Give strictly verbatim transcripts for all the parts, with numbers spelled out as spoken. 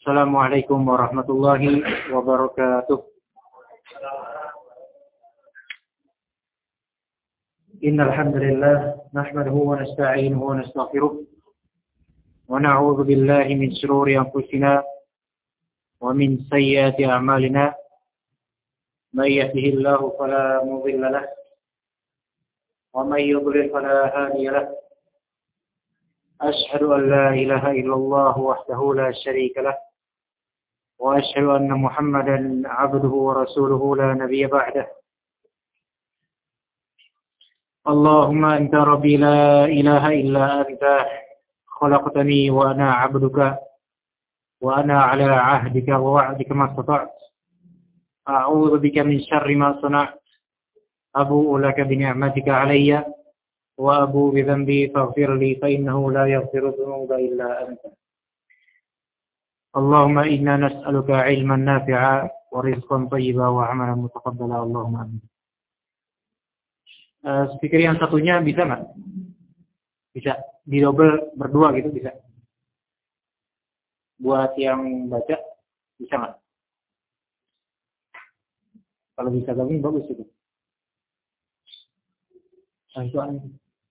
Assalamualaikum warahmatullahi wabarakatuh. Innal hamdalillah nahmaduhu wa nasta'inuhu wa nastaghfiruh wa na'udzu billahi min shururi anfusina wa min sayyiati a'malina. May yahdihillahu fala mudilla lahu wa may yudlil fala hadiya lahu. Ashhadu an la ilaha illallah wahdahu la syarika lahu wa ashhadu anna Muhammadan 'abduhu wa rasuluhu la nabiyya ba'dahu. Allahumma anta rabbi la ilaha illa anta khalaqtani wa ana 'abduka wa ana 'ala 'ahdika wa wa'dika ma istata'tu. A'udzu bika min syarri ma sana'tu. Abu'u laka bi ni'matika 'alayya wa abu'u bi dhanbi faghfir li fa innahu la yaghfiru dhunuba illa anta. Allahumma inna nas'aluka 'ilman nafi'a wa rizqan thayyiban wa 'amalan mutaqabbala. Allahumma amin. Uh, speaker yang satunya bisa nggak? Bisa didobel berdua gitu bisa. Buat yang baca bisa nggak? Kalau bisa gabung bagus itu. Nah, itu aneh.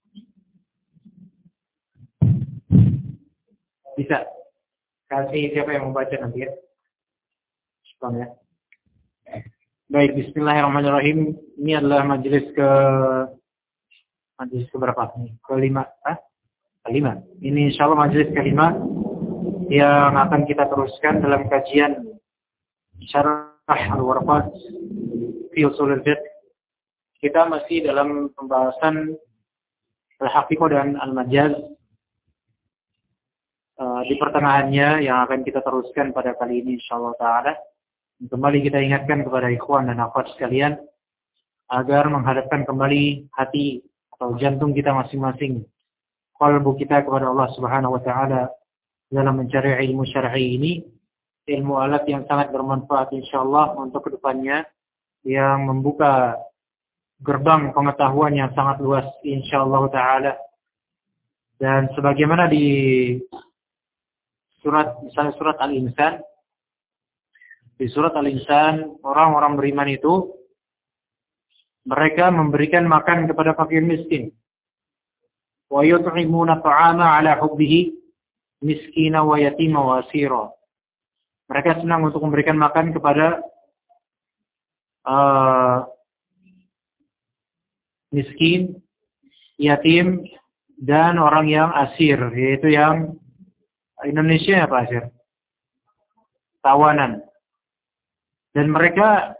Bisa. Kasih siapa yang membaca nanti ya. Bang ya. Baik, bismillahirrahmanirrahim. Ini adalah majelis ke majelis ke berapa nih? Kelima, ah? Kelima. Ini insyaallah majelis kelima yang akan kita teruskan dalam kajian Syarah Al-Warqat fi Ushul Fiqh. Kita masih dalam pembahasan Al-Haqiqah dan Al-Majaz. Uh, di pertengahannya yang akan kita teruskan pada kali ini insyaallah taala. Kembali kita ingatkan kepada ikhwan dan akhwat sekalian agar menghadapkan kembali hati atau jantung kita masing-masing, qalbu kita kepada Allah Subhanahu wa taala dalam mencari ilmu syar'i ini, ilmu alat yang sangat bermanfaat insyaallah untuk kedepannya, yang membuka gerbang pengetahuan yang sangat luas insyaallah taala. Dan sebagaimana di surat misalnya surat Al-Insan, di surat Al-Insan, orang-orang beriman itu mereka memberikan makan kepada fakir miskin. Wa yut'imuna ta'ama 'ala hubbihi miskina wa yatima wa asira. Mereka senang untuk memberikan makan kepada uh, miskin, yatim, dan orang yang asir, yaitu yang Indonesia apa asir? Tawanan. Dan mereka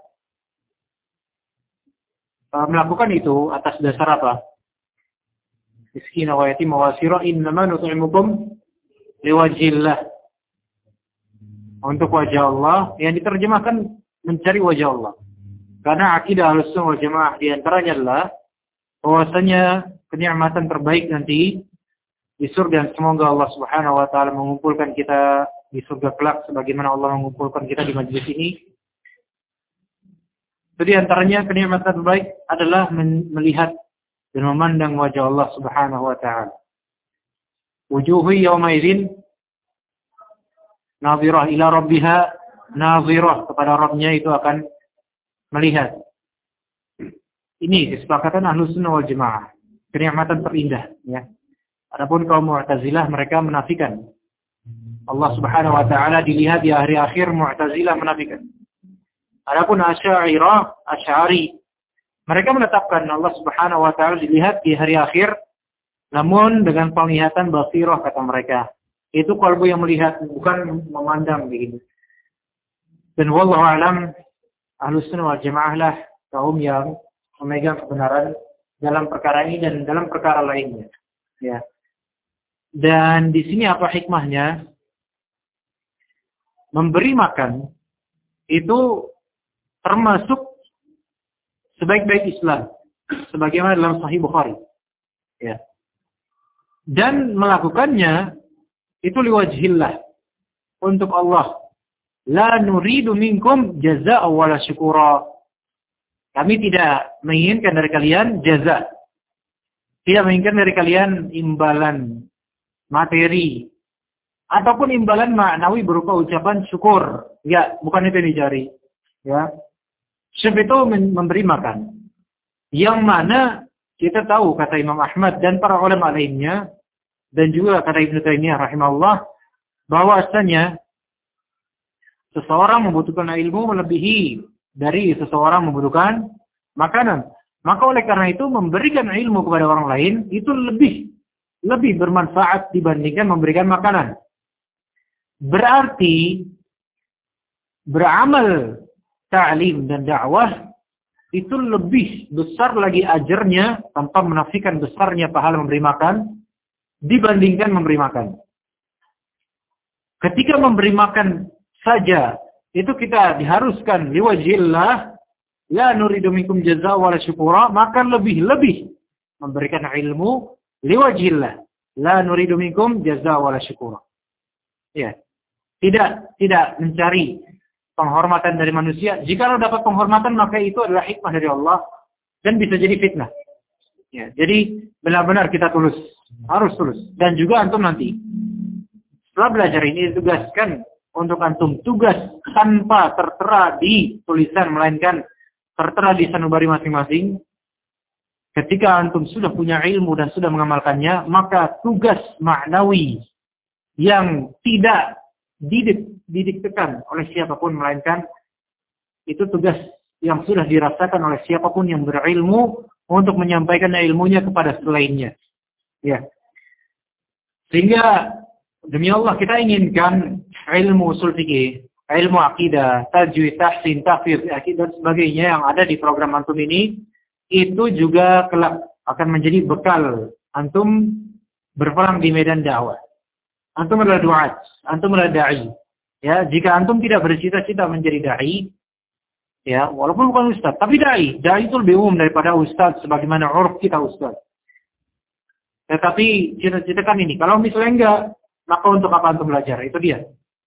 uh, melakukan itu atas dasar apa? Miskin wa yatim wa asira innama nut'imukum liwajhillah. Untuk wajah Allah, yang diterjemahkan mencari wajah Allah. Karena akidah Ahlussunnah wal Jamaah di antaranya adalah bahwasanya kenikmatan terbaik nanti di surga. Semoga Allah Subhanahu wa taala mengumpulkan kita di surga kelak sebagaimana Allah mengumpulkan kita di majelis ini. Jadi antaranya kenikmatan terbaik adalah melihat dan memandang wajah Allah Subhanahu wa taala. Wujuhu yawma idzin nadhirah ila rabbiha nadhirah, kepada Rabbnya itu akan melihat. Ini kesepakatan Ahlussunnah wal Jamaah, kenikmatan terindah ya. Adapun kaum Mu'tazilah mereka menafikan Allah Subhanahu wa taala dilihat di hari akhir. Mu'tazilah menafikan. Adapun Asy'ariyah, Asy'ari, mereka menetapkan Allah Subhanahu wa taala dilihat di hari akhir, namun dengan penglihatan basirah kata mereka. Itu kalbu yang melihat, bukan memandang begitu. Dan wallahu a'lam, Ahlussunnah wal Jamaah lah kaum yang memegang kebenaran dalam perkara ini dan dalam perkara lainnya. Ya. Dan di sini apa hikmahnya? Memberi makan itu termasuk sebaik-baik Islam, sebagaimana dalam Sahih Bukhari. Ya. Dan melakukannya itu liwajhillah, untuk Allah. La nuridu minkum jazaa'a wala syukura. Kami tidak menginginkan dari kalian jaza. Tidak menginginkan dari kalian imbalan materi ataupun imbalan maknawi berupa ucapan syukur. Ya, bukan itu yang dicari. Ya. Syukur itu memberi makan. Yang mana kita tahu kata Imam Ahmad dan para ulama lainnya dan juga kata Ibnu Taimiyah rahimahullah bahwasanya seseorang membutuhkan ilmu melebihi dari seseorang membutuhkan makanan. Maka oleh karena itu memberikan ilmu kepada orang lain itu lebih lebih bermanfaat dibandingkan memberikan makanan. Berarti beramal ta'lim dan dakwah itu lebih besar lagi ajarnya tanpa menafikan besarnya pahala memberi makan dibandingkan memberi makan. Ketika memberi makan saja itu kita diharuskan liwajhillah la nuridu minkum jazaa wala syukura, maka lebih-lebih memberikan ilmu liwajhillah la nuridu minkum jazaa wala syukura. Ya. Tidak tidak mencari penghormatan dari manusia. Jika lo dapat penghormatan maka itu adalah hikmah dari Allah dan bisa jadi fitnah. Ya, jadi benar-benar kita tulus, harus tulus. Dan juga antum nanti setelah belajar ini ditugaskan untuk antum tugas tanpa tertera di tulisan melainkan tertera di sanubari masing-masing. Ketika antum sudah punya ilmu dan sudah mengamalkannya, maka tugas maknawi yang tidak didik, didiktekan oleh siapapun melainkan itu tugas yang sudah dirasakan oleh siapapun yang berilmu untuk menyampaikan ilmunya kepada selainnya. Ya. Sehingga demi Allah kita inginkan ilmu usul fikih, ilmu akidah, tajwid, tahsin, tafsir, dan sebagainya yang ada di program antum ini itu juga kelak akan menjadi bekal antum berperang di medan dakwah. Antum adalah duat, antum adalah da'i. Ya, jika antum tidak bercita-cita menjadi da'i, ya, walaupun bukan ustaz, tapi da'i. Da'i itu lebih umum daripada ustaz, sebagaimana uruf kita ustaz. Tetapi cita-citakan ini. Kalau misalnya enggak, maka untuk apa antum belajar? Itu dia.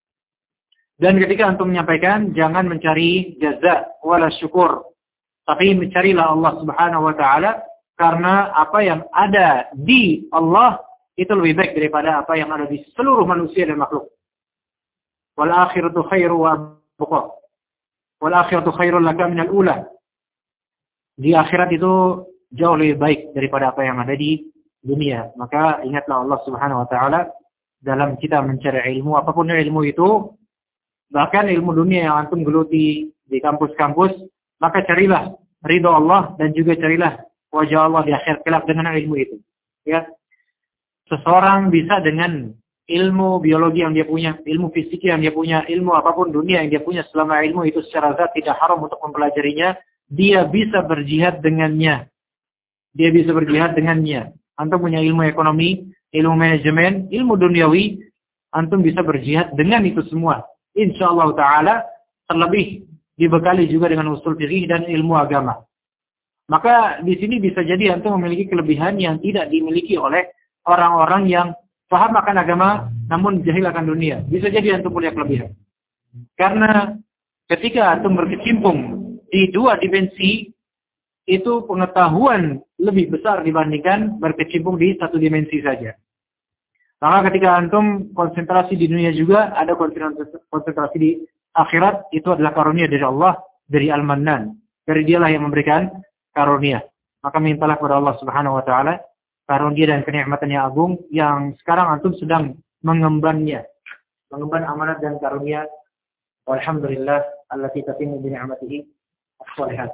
Dan ketika antum menyampaikan, jangan mencari jaza wala syukur. Tapi mencarilah Allah subhanahu wa ta'ala, karena apa yang ada di Allah, itu lebih baik daripada apa yang ada di seluruh manusia dan makhluk. Wal akhiratu khairu wa abqa. Wal akhiratu khairul laka minal ula. Di akhirat itu jauh lebih baik daripada apa yang ada di dunia. Maka ingatlah Allah Subhanahu wa taala dalam kita mencari ilmu, apapun ilmu itu, bahkan ilmu dunia yang antum geluti di kampus-kampus, maka carilah ridha Allah dan juga carilah wajah Allah di akhir kelak dengan ilmu itu. Ya. Seseorang bisa dengan ilmu biologi yang dia punya, ilmu fisik yang dia punya, ilmu apapun dunia yang dia punya, selama ilmu itu secara zat tidak haram untuk mempelajarinya, dia bisa berjihad dengannya. Dia bisa berjihad dengannya. Antum punya ilmu ekonomi, ilmu manajemen, ilmu duniawi, antum bisa berjihad dengan itu semua. Insyaallah ta'ala, terlebih dibekali juga dengan usul fikih dan ilmu agama. Maka di sini bisa jadi antum memiliki kelebihan yang tidak dimiliki oleh orang-orang yang paham akan agama namun jahil akan dunia. Bisa jadi antum punya kelebihan. Karena ketika antum berkecimpung di dua dimensi, itu pengetahuan lebih besar dibandingkan berkecimpung di satu dimensi saja. Maka ketika antum konsentrasi di dunia juga, ada konsentrasi di akhirat, itu adalah karunia dari Allah, dari Al-Mannan. Dari dialah yang memberikan karunia. Maka mintalah kepada Allah Subhanahu wa taala karunia dan kenikmatan yang agung yang sekarang antum sedang mengembannya. Mengemban amanat dan karunia. Walhamdulillah allati tatimmu bi ni'matihi as-shalihat.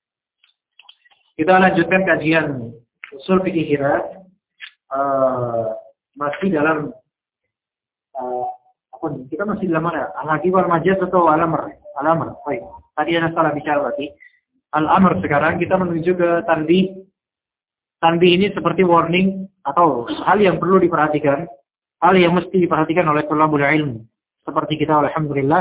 Kita lanjutkan kajian usul fikih kita uh, masih dalam uh, apa nih? Kita masih dalam mana? Al-Haqi wal Majaz atau Al-Amr? Al-Amr. Baik. Tadi ada salah bicara berarti. Al-Amr sekarang kita menuju ke tanbih. Tanbih ini seperti warning atau hal yang perlu diperhatikan, hal yang mesti diperhatikan oleh thalabul ilm. Seperti kita alhamdulillah.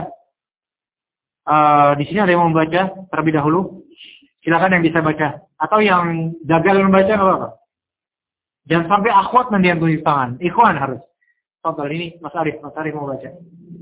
Uh, di sini ada yang mau membaca terlebih dahulu. Silakan yang bisa baca. Atau yang gagal membaca enggak apa-apa. Jangan sampai akhwat nanti yang tulis tangan. Ikhwan harus. Fadhal ini Mas Arif, Mas Arif mau baca.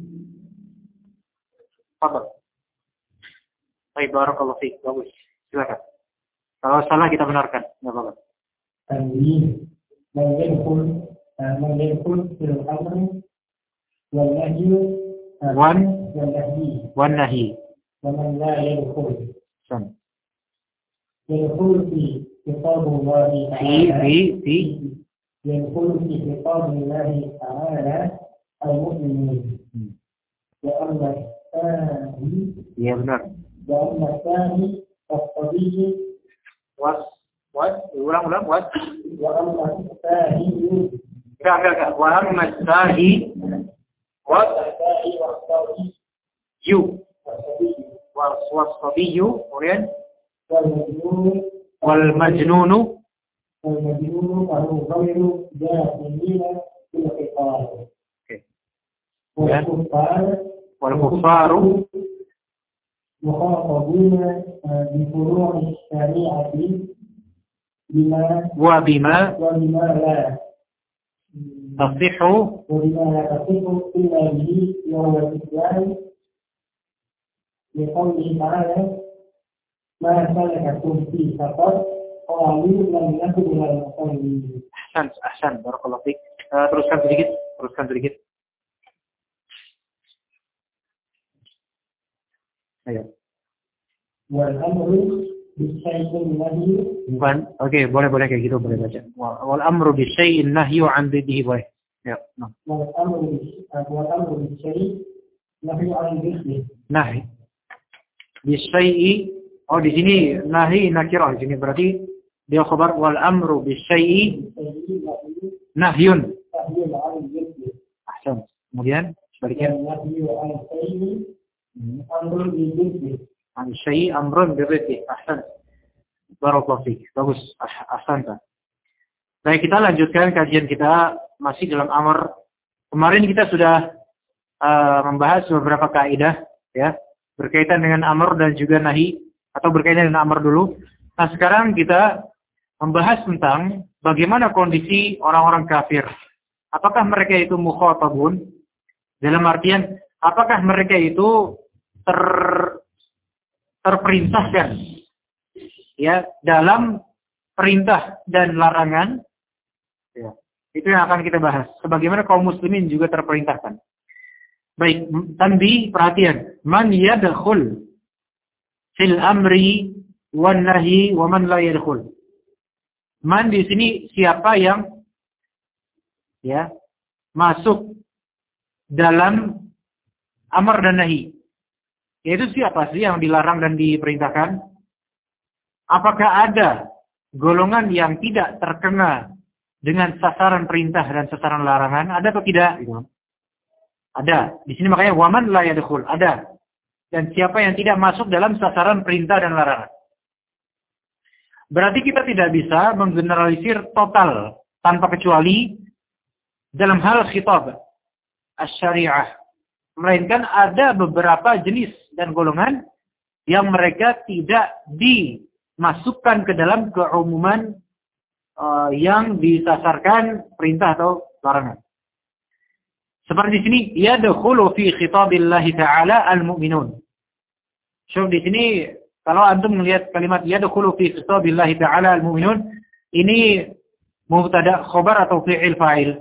Fadhal. Baik, barakallahu fiik. Bagus. Silakan. Kalau salah kita benarkan, enggak apa-apa. Tanbih man yadkhul man yadkhul fil amr والنهي wan والنهي wan nahi. ومن لا يدخل San. يدخل في خطاب الله Fi تعالى fi fi يدخل في خطاب الله تعالى المؤمنين hmm. وأما الثاني Iya benar. وأما الثاني فالصبي Was was ulang-ulang was. وأما الثاني Enggak enggak enggak. Wa amma sahi was الثاني والصبي you والصبي was was sabiyyu kemudian والمجنون wal majnunu والمجنون فهو غير داخلين في الخطاب okay. والكفار wal kuffaru مخاطبون بفروع الشريعة بما wa bima وبما لا tasihhu وبما لا تصح إلا به وهو الإسلام لقوله تعالى ما سلككم في سقر قالوا لم نكن من المصلين. ahsan ahsan barakallahu fik. Uh, teruskan sedikit teruskan sedikit. Ayo. والأمر بالشيء الذي Bukan. Oke, okay, boleh boleh kayak gitu boleh baca. Wal amru bi syai'in nahyu 'an diddihi boleh. Ya, nah. والأمر بالش- والأمر بالشيء نهي عن ذكره. Nahi. Bi syai'i oh di sini nahi nakirah di sini berarti dia khabar wal amru bi syai'i الشيء نهي nahyun. نهي عن ذكره. Ahsan. Kemudian sebaliknya والنهي عن الشيء أمر بذكره. an syai'i amrun bi riddi. Ahsan. Barakallahu fik. Bagus. Ah, ahsan. Baik, kita lanjutkan kajian kita masih dalam amr. Kemarin kita sudah uh, membahas beberapa kaidah ya, berkaitan dengan amr dan juga nahi atau berkaitan dengan amr dulu. Nah, sekarang kita membahas tentang bagaimana kondisi orang-orang kafir. Apakah mereka itu mukhatabun? Dalam artian apakah mereka itu ter terperintahkan ya dalam perintah dan larangan ya. Itu yang akan kita bahas. Sebagaimana kaum muslimin juga terperintahkan. Baik, tanbih, perhatian. Man yadkhul fil amri wan nahi wa man la yadkhul. Man di sini siapa yang ya masuk dalam amar dan nahi. Yaitu siapa sih yang dilarang dan diperintahkan? Apakah ada golongan yang tidak terkena dengan sasaran perintah dan sasaran larangan? Ada atau tidak? Ada. Di sini makanya waman la yadkhul. Ada. Dan siapa yang tidak masuk dalam sasaran perintah dan larangan? Berarti kita tidak bisa menggeneralisir total tanpa kecuali dalam hal khitab asy-syariah. Melainkan ada beberapa jenis dan golongan yang mereka tidak dimasukkan ke dalam keumuman uh, yang disasarkan perintah atau larangan. Seperti di sini, yadkhulu fi khitabillahi ta'ala al-mu'minun. So di sini kalau antum melihat kalimat yadkhulu fi khitabillahi ta'ala al-mu'minun, ini mubtada khabar atau fi'il fa'il?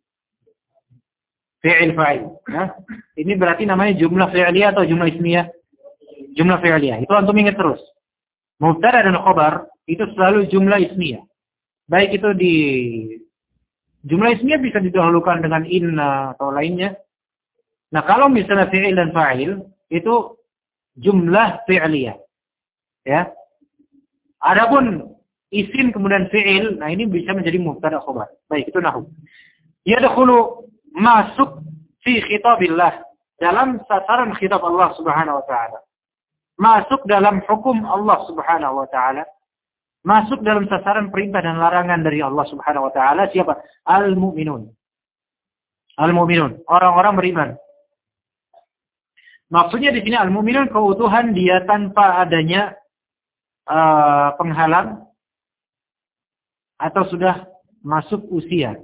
Fi'il fa'il. Ya. Ini berarti namanya jumlah fi'liyah atau jumlah ismiyah? Jumlah fi'liyah. Itu antum ingat terus. Mubtada dan khabar itu selalu jumlah ismiyah. Baik itu di jumlah ismiyah bisa didahulukan dengan inna atau lainnya. Nah, kalau misalnya fi'il dan fa'il itu jumlah fi'liyah. Ya. Adapun isim kemudian fi'il, nah ini bisa menjadi mubtada khabar. Baik, itu nahwu. Yadkhulu masuk fi khitabillah dalam sasaran khitab Allah Subhanahu wa taala. Masuk dalam hukum Allah Subhanahu wa taala. Masuk dalam sasaran perintah dan larangan dari Allah Subhanahu wa taala siapa? Al-mu'minun. Al-mu'minun, orang-orang beriman. Maksudnya di sini al-mu'minun keutuhan dia tanpa adanya uh, penghalang atau sudah masuk usia.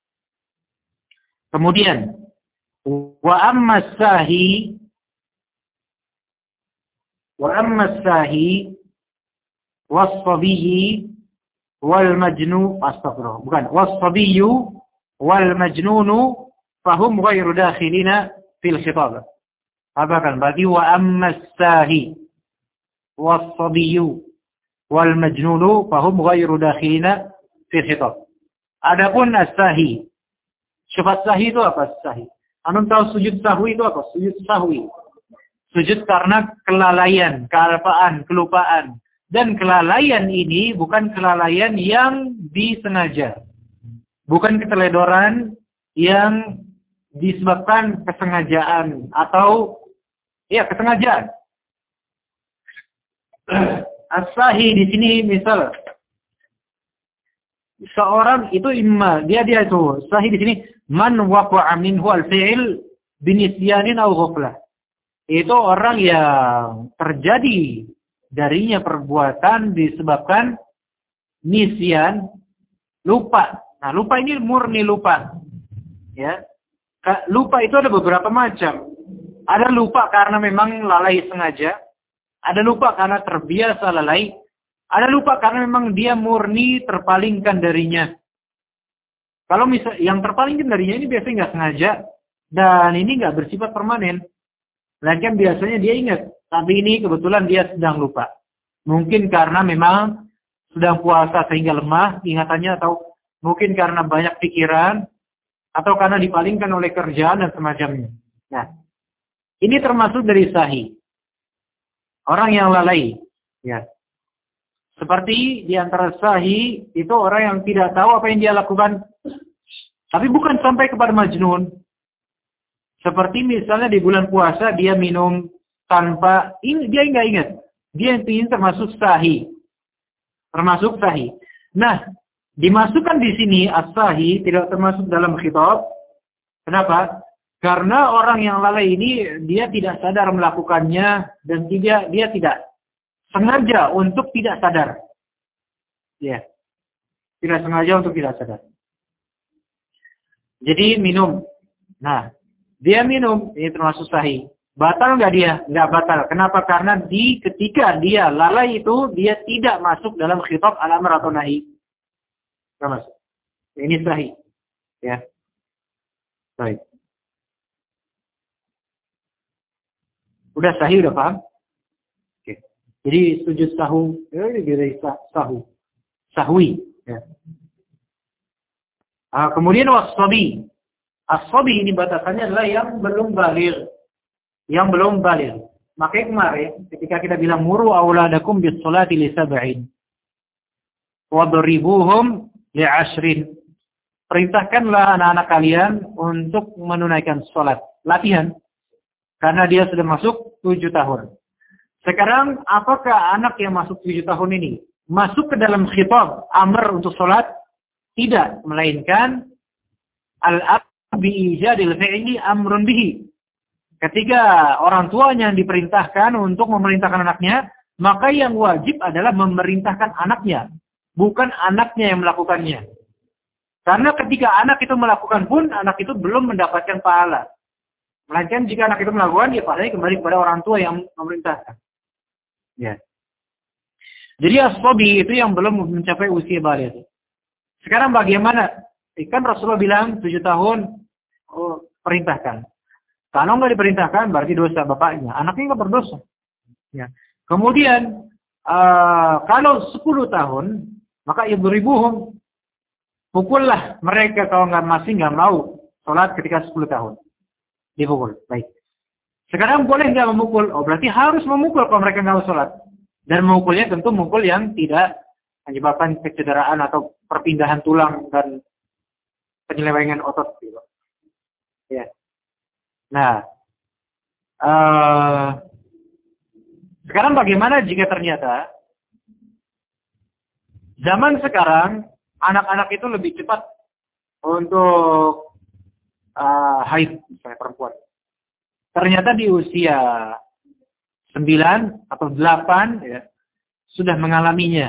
Kemudian wa amma sahi wa amma sahi was-sabiyyi wal majnu astagfirullah bukan was-sabiyyu wal majnunu fahum ghairu dakhilina fil khitab. Abakan bagi wa ammas sahi was-sabiyyu wal majnunu fahum ghairu dakhilina fil khitab. Adapun as-sahi. Sifat sahi itu apa? Sahi. Antum tahu sujud sahwi itu apa? Sujud sahwi. Sujud karena kelalaian, kealpaan, kelupaan. Dan kelalaian ini bukan kelalaian yang disengaja. Bukan keteledoran yang disebabkan kesengajaan atau ya kesengajaan. As-sahi di sini misal seorang itu imma dia dia itu sahih di sini man waqa'a minhu al-fi'l binisyanin aw ghaflah. Itu orang yang terjadi darinya perbuatan disebabkan nisyan, lupa. Nah, lupa ini murni lupa. Ya. Lupa itu ada beberapa macam. Ada lupa karena memang lalai sengaja, ada lupa karena terbiasa lalai, ada lupa karena memang dia murni terpalingkan darinya. Kalau misal yang terpalingkan darinya ini biasanya nggak sengaja dan ini nggak bersifat permanen. Lagian biasanya dia ingat, tapi ini kebetulan dia sedang lupa. Mungkin karena memang sedang puasa sehingga lemah ingatannya, atau mungkin karena banyak pikiran, atau karena dipalingkan oleh kerjaan dan semacamnya. Nah, ini termasuk dari sahih. Orang yang lalai, ya. Seperti di antara sahih itu orang yang tidak tahu apa yang dia lakukan, tapi bukan sampai kepada majnun. Seperti misalnya di bulan puasa dia minum tanpa ini, dia nggak ingat. Dia ini termasuk sahih, termasuk sahih. Nah, dimasukkan di sini as-sahih tidak termasuk dalam khitab. Kenapa? Karena orang yang lalai ini dia tidak sadar melakukannya dan tidak dia tidak sengaja untuk tidak sadar. Ya. Tidak sengaja untuk tidak sadar. Jadi minum. Nah, dia minum, ini termasuk sahih. Batal nggak dia? Nggak batal. Kenapa? Karena di ketika dia lalai itu, dia tidak masuk dalam khitab al-amr atau nahi. Nggak masuk. Ini sahih. Ya. Baik. Udah sahih, udah paham? Oke. Jadi sujud sahu, ini dari sahu. Sahwi. Ya. Ah, kemudian was-sabi. As-sabi ini batasannya adalah yang belum baligh. Yang belum baligh. Makanya kemarin ketika kita bilang muru auladakum bis sholati li sab'in wadribuhum li ashrin. Perintahkanlah anak-anak kalian untuk menunaikan salat, latihan. Karena dia sudah masuk tujuh tahun. Sekarang apakah anak yang masuk tujuh tahun ini masuk ke dalam khitab amr untuk salat? Tidak, melainkan al-ab bi'ijadil fi'li amrun bihi. Ketika orang tuanya yang diperintahkan untuk memerintahkan anaknya, maka yang wajib adalah memerintahkan anaknya, bukan anaknya yang melakukannya. Karena ketika anak itu melakukan pun, anak itu belum mendapatkan pahala. Melainkan jika anak itu melakukan, ya pahalanya kembali kepada orang tua yang memerintahkan. Ya. Jadi as-sabi itu yang belum mencapai usia baligh. Sekarang bagaimana? Ikan Rasulullah bilang tujuh tahun, oh, perintahkan. Kalau nggak diperintahkan, berarti dosa bapaknya. Anaknya nggak berdosa. Ya. Kemudian, uh, kalau sepuluh tahun, maka ibu-ibuhum, pukullah mereka kalau nggak masih nggak mau sholat ketika sepuluh tahun. Dipukul. Baik. Sekarang boleh nggak memukul? Oh, berarti harus memukul kalau mereka nggak mau sholat. Dan memukulnya tentu mukul yang tidak menyebabkan kecederaan atau perpindahan tulang dan penyelewengan otot. Gitu. Ya. Nah, uh, sekarang bagaimana jika ternyata zaman sekarang anak-anak itu lebih cepat untuk uh, haid, misalnya perempuan. Ternyata di usia sembilan atau delapan ya, sudah mengalaminya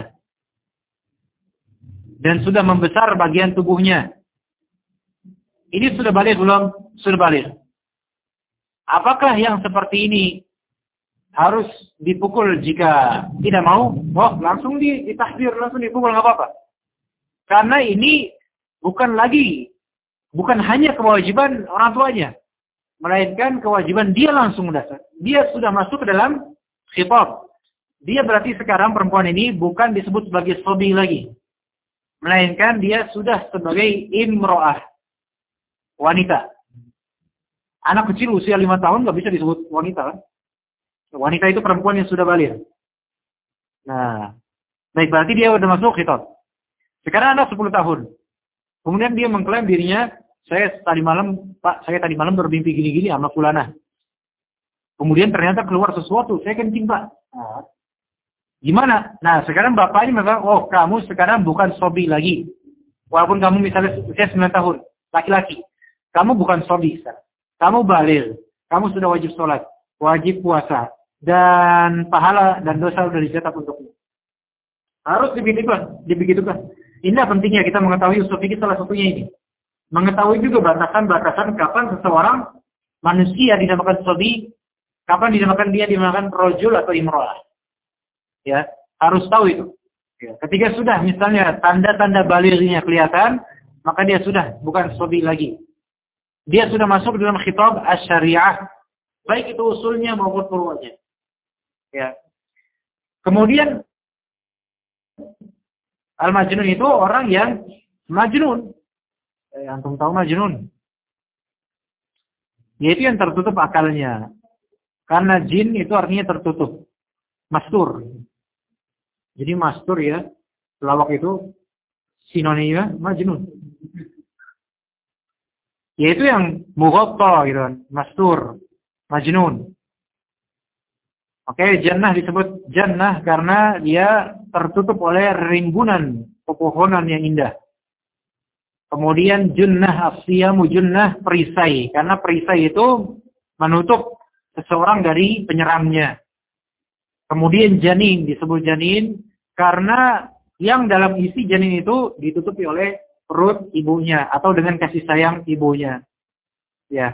dan sudah membesar bagian tubuhnya. Ini sudah balik belum? Sudah balik. Apakah yang seperti ini harus dipukul jika tidak mau? Oh, langsung ditahdir, langsung dipukul, nggak apa-apa. Karena ini bukan lagi Bukan hanya kewajiban orang tuanya, melainkan kewajiban dia langsung mendasar. Dia sudah masuk ke dalam khitab. Dia berarti sekarang perempuan ini bukan disebut sebagai sobi lagi, melainkan dia sudah sebagai imro'ah, wanita. Anak kecil usia lima tahun nggak bisa disebut wanita, kan? Wanita itu perempuan yang sudah balik. Nah, baik, berarti dia sudah masuk khitab. Sekarang anak sepuluh tahun. Kemudian dia mengklaim dirinya, saya tadi malam, Pak, saya tadi malam bermimpi gini-gini sama fulana. Kemudian ternyata keluar sesuatu, saya kencing, Pak. Nah, gimana? Nah, sekarang bapaknya mengatakan, oh, kamu sekarang bukan sobi lagi. Walaupun kamu misalnya usia sembilan tahun, laki-laki. Kamu bukan sobi sekarang. Kamu baligh. Kamu sudah wajib sholat, wajib puasa. Dan pahala dan dosa sudah dicatat untukmu. Harus dibegitukan. dibegitukan. Inilah pentingnya kita mengetahui usul fikih salah satunya ini. Mengetahui juga batasan-batasan kapan seseorang manusia dinamakan sobi, kapan dinamakan dia dinamakan rojul atau imro'ah. Ya, harus tahu itu. Ya, ketika sudah misalnya tanda-tanda balighnya kelihatan, maka dia sudah bukan sobi lagi. Dia sudah masuk dalam khitab asy-syariah, baik itu usulnya maupun furu'nya. Ya. Kemudian al-majnun itu orang yang majnun. Eh, antum tahu majnun? Yaitu yang tertutup akalnya. Karena jin itu artinya tertutup. Mastur. Jadi mastur ya, pelawak itu sinonimnya majnun. Yaitu yang mughatta gitu kan, mastur, majnun. Oke, jannah disebut jannah karena dia tertutup oleh rimbunan pepohonan yang indah. Kemudian junnah asyamu junnah perisai. Karena perisai itu menutup seseorang dari penyerangnya. Kemudian janin disebut janin karena yang dalam isi janin itu ditutupi oleh perut ibunya atau dengan kasih sayang ibunya. Ya.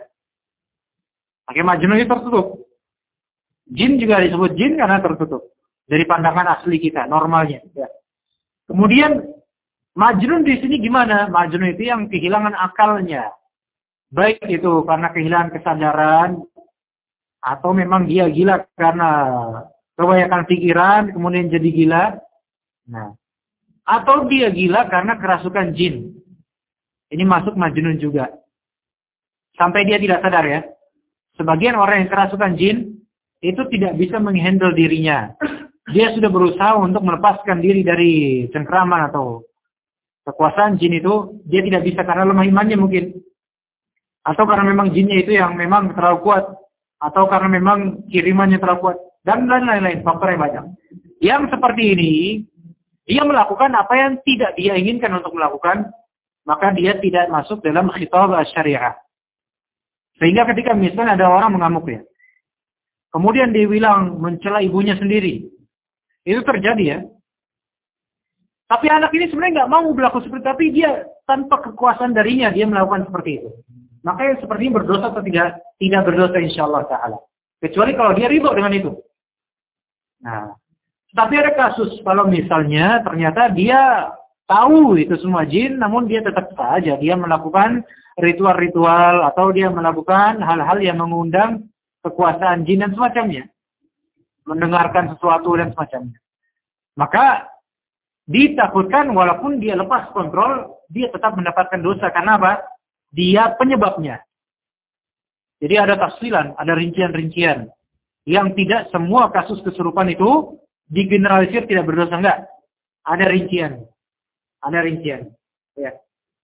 Oke, majnun itu tertutup. Jin juga disebut jin karena tertutup dari pandangan asli kita normalnya. Ya. Kemudian majnun di sini gimana? Majnun itu yang kehilangan akalnya. Baik itu karena kehilangan kesadaran atau memang dia gila karena kebanyakan pikiran kemudian jadi gila. Nah, atau dia gila karena kerasukan jin. Ini masuk majnun juga. Sampai dia tidak sadar ya. Sebagian orang yang kerasukan jin itu tidak bisa menghandle dirinya. Dia sudah berusaha untuk melepaskan diri dari cengkraman atau kekuasaan jin itu, dia tidak bisa karena lemah imannya mungkin. Atau karena memang jinnya itu yang memang terlalu kuat. Atau karena memang kirimannya terlalu kuat. Dan lain-lain, faktor yang banyak. Yang seperti ini, dia melakukan apa yang tidak dia inginkan untuk melakukan, maka dia tidak masuk dalam khitab asy-syariah. Sehingga ketika misalnya ada orang mengamuk ya, kemudian dia bilang mencela ibunya sendiri, itu terjadi ya. Tapi anak ini sebenarnya nggak mau berlaku seperti itu, tapi dia tanpa kekuasaan darinya dia melakukan seperti itu. Maka yang seperti ini berdosa atau tidak? Tidak berdosa insyaallah ta'ala. Kecuali kalau dia ridho dengan itu. Nah, tapi ada kasus kalau misalnya ternyata dia tahu itu semua jin, namun dia tetap saja dia melakukan ritual-ritual atau dia melakukan hal-hal yang mengundang kekuasaan jin dan semacamnya. Mendengarkan sesuatu dan semacamnya. Maka ditakutkan walaupun dia lepas kontrol, dia tetap mendapatkan dosa. Karena apa? Dia penyebabnya. Jadi ada tafsilan, ada rincian-rincian. Yang tidak semua kasus kesurupan itu digeneralisir tidak berdosa, enggak. Ada rincian. Ada rincian. Ya.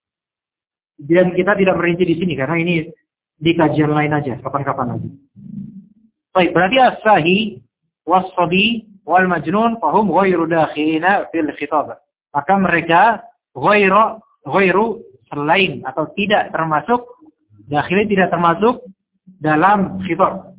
Dan kita tidak merinci di sini karena ini di kajian lain aja, kapan-kapan aja. Baik, berarti as-sahi was-sabi wal majnun fahum ghairu dakhilina fil khitab. Maka mereka ghairu ghairu selain atau tidak termasuk dakhilnya tidak termasuk dalam khitab.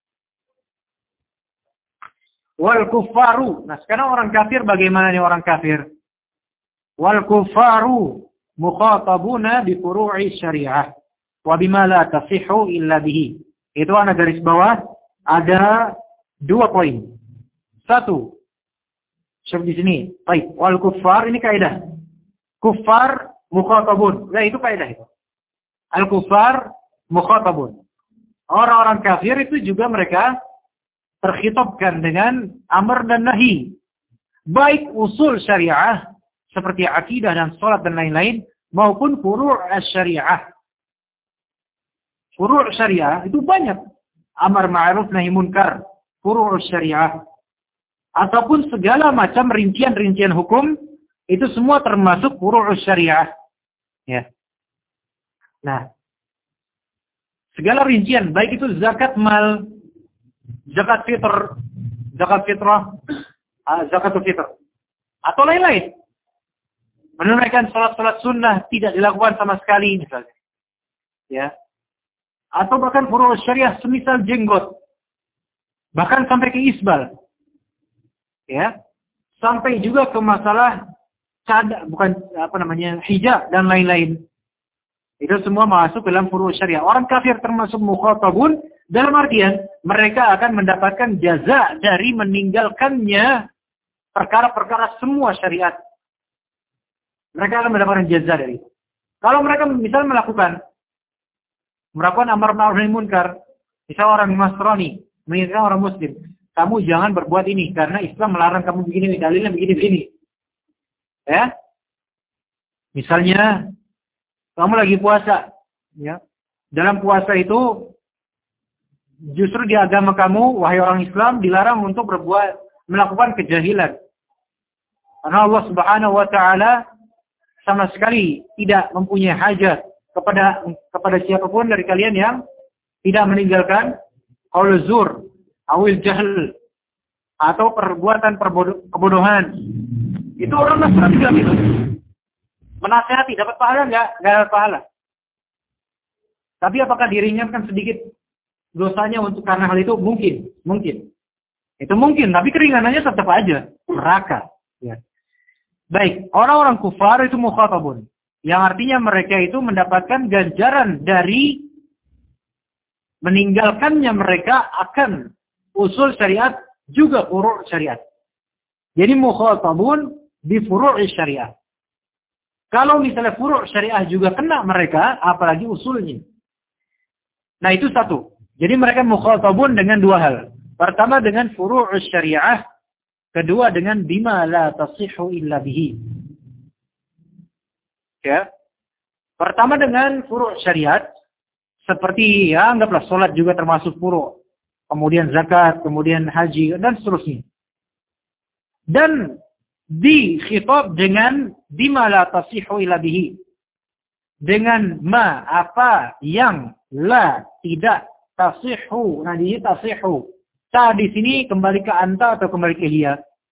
Wal kuffaru. Nah, sekarang orang kafir bagaimana nih orang kafir? Wal kuffaru mukhatabuna bi furu'i syariah wa bima la tasihhu illa bihi. Itu ana garis bawah ada dua poin. Satu, seperti di sini. Baik, wal kuffar ini kaidah. Kuffar mukhatabun. Nah, itu kaidah itu. al-kufar mukhatabun. Orang-orang kafir itu juga mereka terkhitabkan dengan amar dan nahi. Baik usul syariah seperti akidah dan salat dan lain-lain maupun furu' syariah. Furu' syariah itu banyak. Amar ma'ruf nahi munkar, furu' syariah. Ataupun segala macam rincian-rincian hukum itu semua termasuk furu' syariah. Ya. Nah, segala rincian, baik itu zakat mal, zakat fitr, zakat fitrah, zakat fitr, atau lain-lain. Menunaikan salat-salat sunnah tidak dilakukan sama sekali, misalnya. Ya. Atau bahkan furu' syariah semisal jenggot. Bahkan sampai ke isbal. Ya. Sampai juga ke masalah cadar, bukan apa namanya, hijab dan lain-lain. Itu semua masuk dalam furu' syariah. Orang kafir termasuk mukhatabun dalam artian mereka akan mendapatkan jaza dari meninggalkannya perkara-perkara semua syariat. Mereka akan mendapatkan jaza dari itu. Kalau mereka misalnya melakukan melakukan amar ma'ruf nahi munkar, misal orang Nasrani mengingatkan orang Muslim, kamu jangan berbuat ini karena Islam melarang kamu begini, dalilnya begini-begini. Ya, misalnya kamu lagi puasa, ya. Dalam puasa itu justru di agama kamu, wahai orang Islam, dilarang untuk berbuat melakukan kejahilan. Karena Allah Subhanahu wa taala sama sekali tidak mempunyai hajat kepada kepada siapapun dari kalian yang tidak meninggalkan qaul zur, awil jahl, atau perbuatan kebodohan. Itu orang Nasrani bilang itu. Menasihati, dapat pahala enggak? Enggak dapat pahala. Tapi apakah diringankan sedikit dosanya untuk karena hal itu? Mungkin, mungkin. Itu mungkin, tapi keringanannya tetap aja neraka. Ya. Baik, orang-orang kufar itu mukhatabun, yang artinya mereka itu mendapatkan ganjaran dari meninggalkannya mereka akan usul syariat juga furu' syariat. Jadi mukhatabun di furu' syariat. Kalau misalnya furu' syariah juga kena mereka, apalagi usulnya. Nah itu satu. Jadi mereka mukhatabun dengan dua hal. Pertama dengan furu' syariah. Kedua dengan bima la tasihhu illa bihi. Ya. Pertama dengan furu' syariat. Seperti ya anggaplah sholat juga termasuk furu'. Kemudian zakat, kemudian haji, dan seterusnya. Dan dikhitab dengan bima la tasihhu illa bihi. Dengan ma, apa yang la, tidak, tasihhu. Nah, ini tasihhu. Ta di sini kembali ke anta atau kembali ke hiya?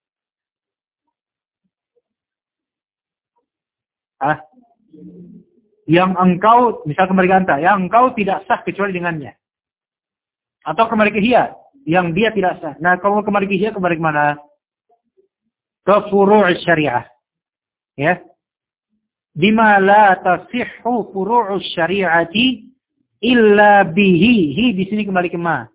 Ah? Yang engkau, misal kembali ke anta, yang engkau tidak sah kecuali dengannya. Atau kembali ke hiya, yang dia tidak sah. Nah, kalau kembali ke hiya, kembali ke mana? Ke furu' syariah. Ya. Bima la tasihhu furu' syari'ati illa bihi. Hi di sini kembali ke ma.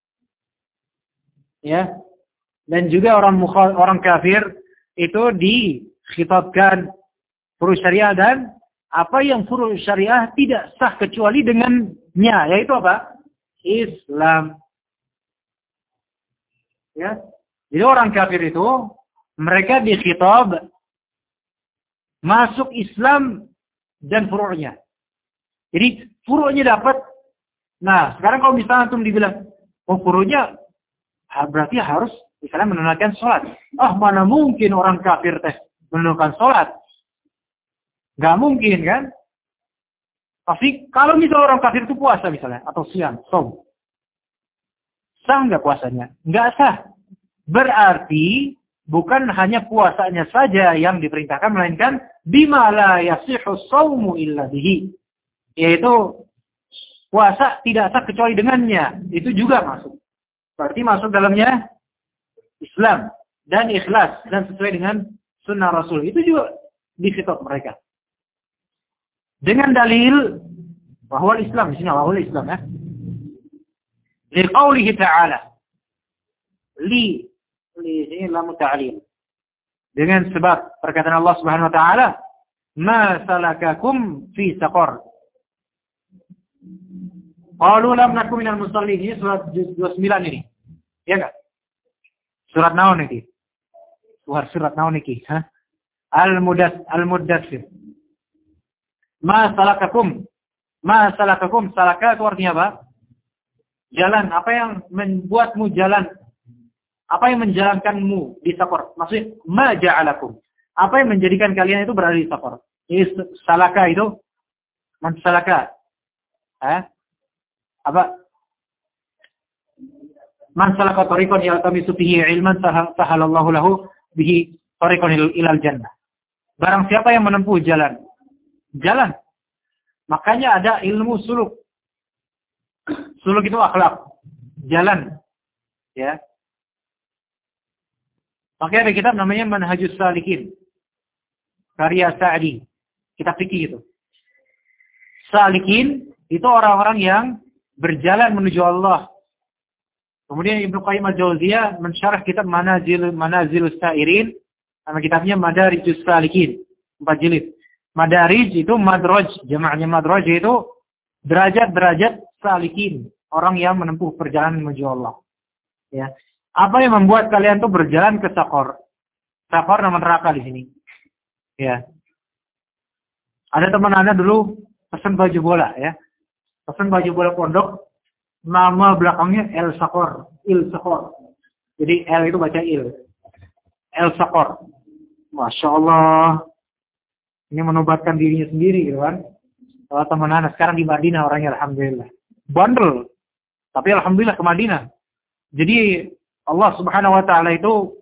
Ya. Dan juga orang mukhal, orang kafir itu dikhitabkan furu' syariah, dan apa yang furu' syariah tidak sah kecuali dengannya, yaitu apa? Islam. Ya. Jadi orang kafir itu mereka dikhitab masuk Islam dan furu'nya. Jadi furu'nya dapat. Nah, sekarang kalau misalnya antum dibilang, oh furu'nya berarti harus misalnya menunaikan sholat. Ah, mana mungkin orang kafir teh menunaikan sholat? Gak mungkin kan? Tapi kalau misalnya orang kafir itu puasa misalnya, atau siang, som. Sah nggak puasanya? Nggak sah. Berarti bukan hanya puasanya saja yang diperintahkan, melainkan bima la yasihhu shaumu illa bihi. Yaitu puasa tidak sah kecuali dengannya. Itu juga masuk. Berarti masuk dalamnya Islam dan ikhlas dan sesuai dengan sunnah Rasul. Itu juga dikhitab mereka. Dengan dalil bahwa Islam, di sini bahwa Islam ya. Liqaulihi ta'ala. Li ini lam ta'lil. Dengan sebab perkataan Allah Subhanahu wa taala, "Ma salakakum fi saqar?" Qalu lam nakum minal musallin. Ini surat dua puluh sembilan ini. Ya enggak? Surat naon iki? Surat surat naon iki? Hah? Al-Mudas Al-Mudatsir. Ma salakakum? Ma salakakum? Salaka itu artinya apa? Jalan. Apa yang membuatmu jalan? Apa yang menjalankanmu di Saqar? Maksudnya, ma ja'alakum. Apa yang menjadikan kalian itu berada di Saqar? Ini salaka itu man salaka. Eh? Apa? Man salaka tariqan yaltamisu fihi ilman sahalallahu lahu bihi tariqan ilal jannah. Barang siapa yang menempuh jalan. Jalan. Makanya ada ilmu suluk. Suluk itu akhlak. Jalan. Ya. Makanya ada kitab namanya Manhajus Salikin. Karya Sa'di. Kitab fikih itu. Salikin itu orang-orang yang berjalan menuju Allah. Kemudian Ibnu Qayyim al-Jauziyah mensyarah kitab Manazil Manazilus Sa'irin. Nama kitabnya Madarijus Salikin. Empat jilid. Madarij itu madraj. Jama'nya madraj itu derajat-derajat salikin. Orang yang menempuh perjalanan menuju Allah. Ya. Apa yang membuat kalian tuh berjalan ke Saqar? Saqar nama neraka di sini. Ya. Ada teman Anda dulu pesan baju bola ya. Pesan baju bola pondok, nama belakangnya El Saqar, Il Saqar. Jadi L itu baca Il. El Saqar. Masya Allah. Ini menobatkan dirinya sendiri gitu kan. Kalau teman Anda sekarang di Madinah orangnya alhamdulillah. Bandel. Tapi alhamdulillah ke Madinah. Jadi Allah Subhanahu wa taala itu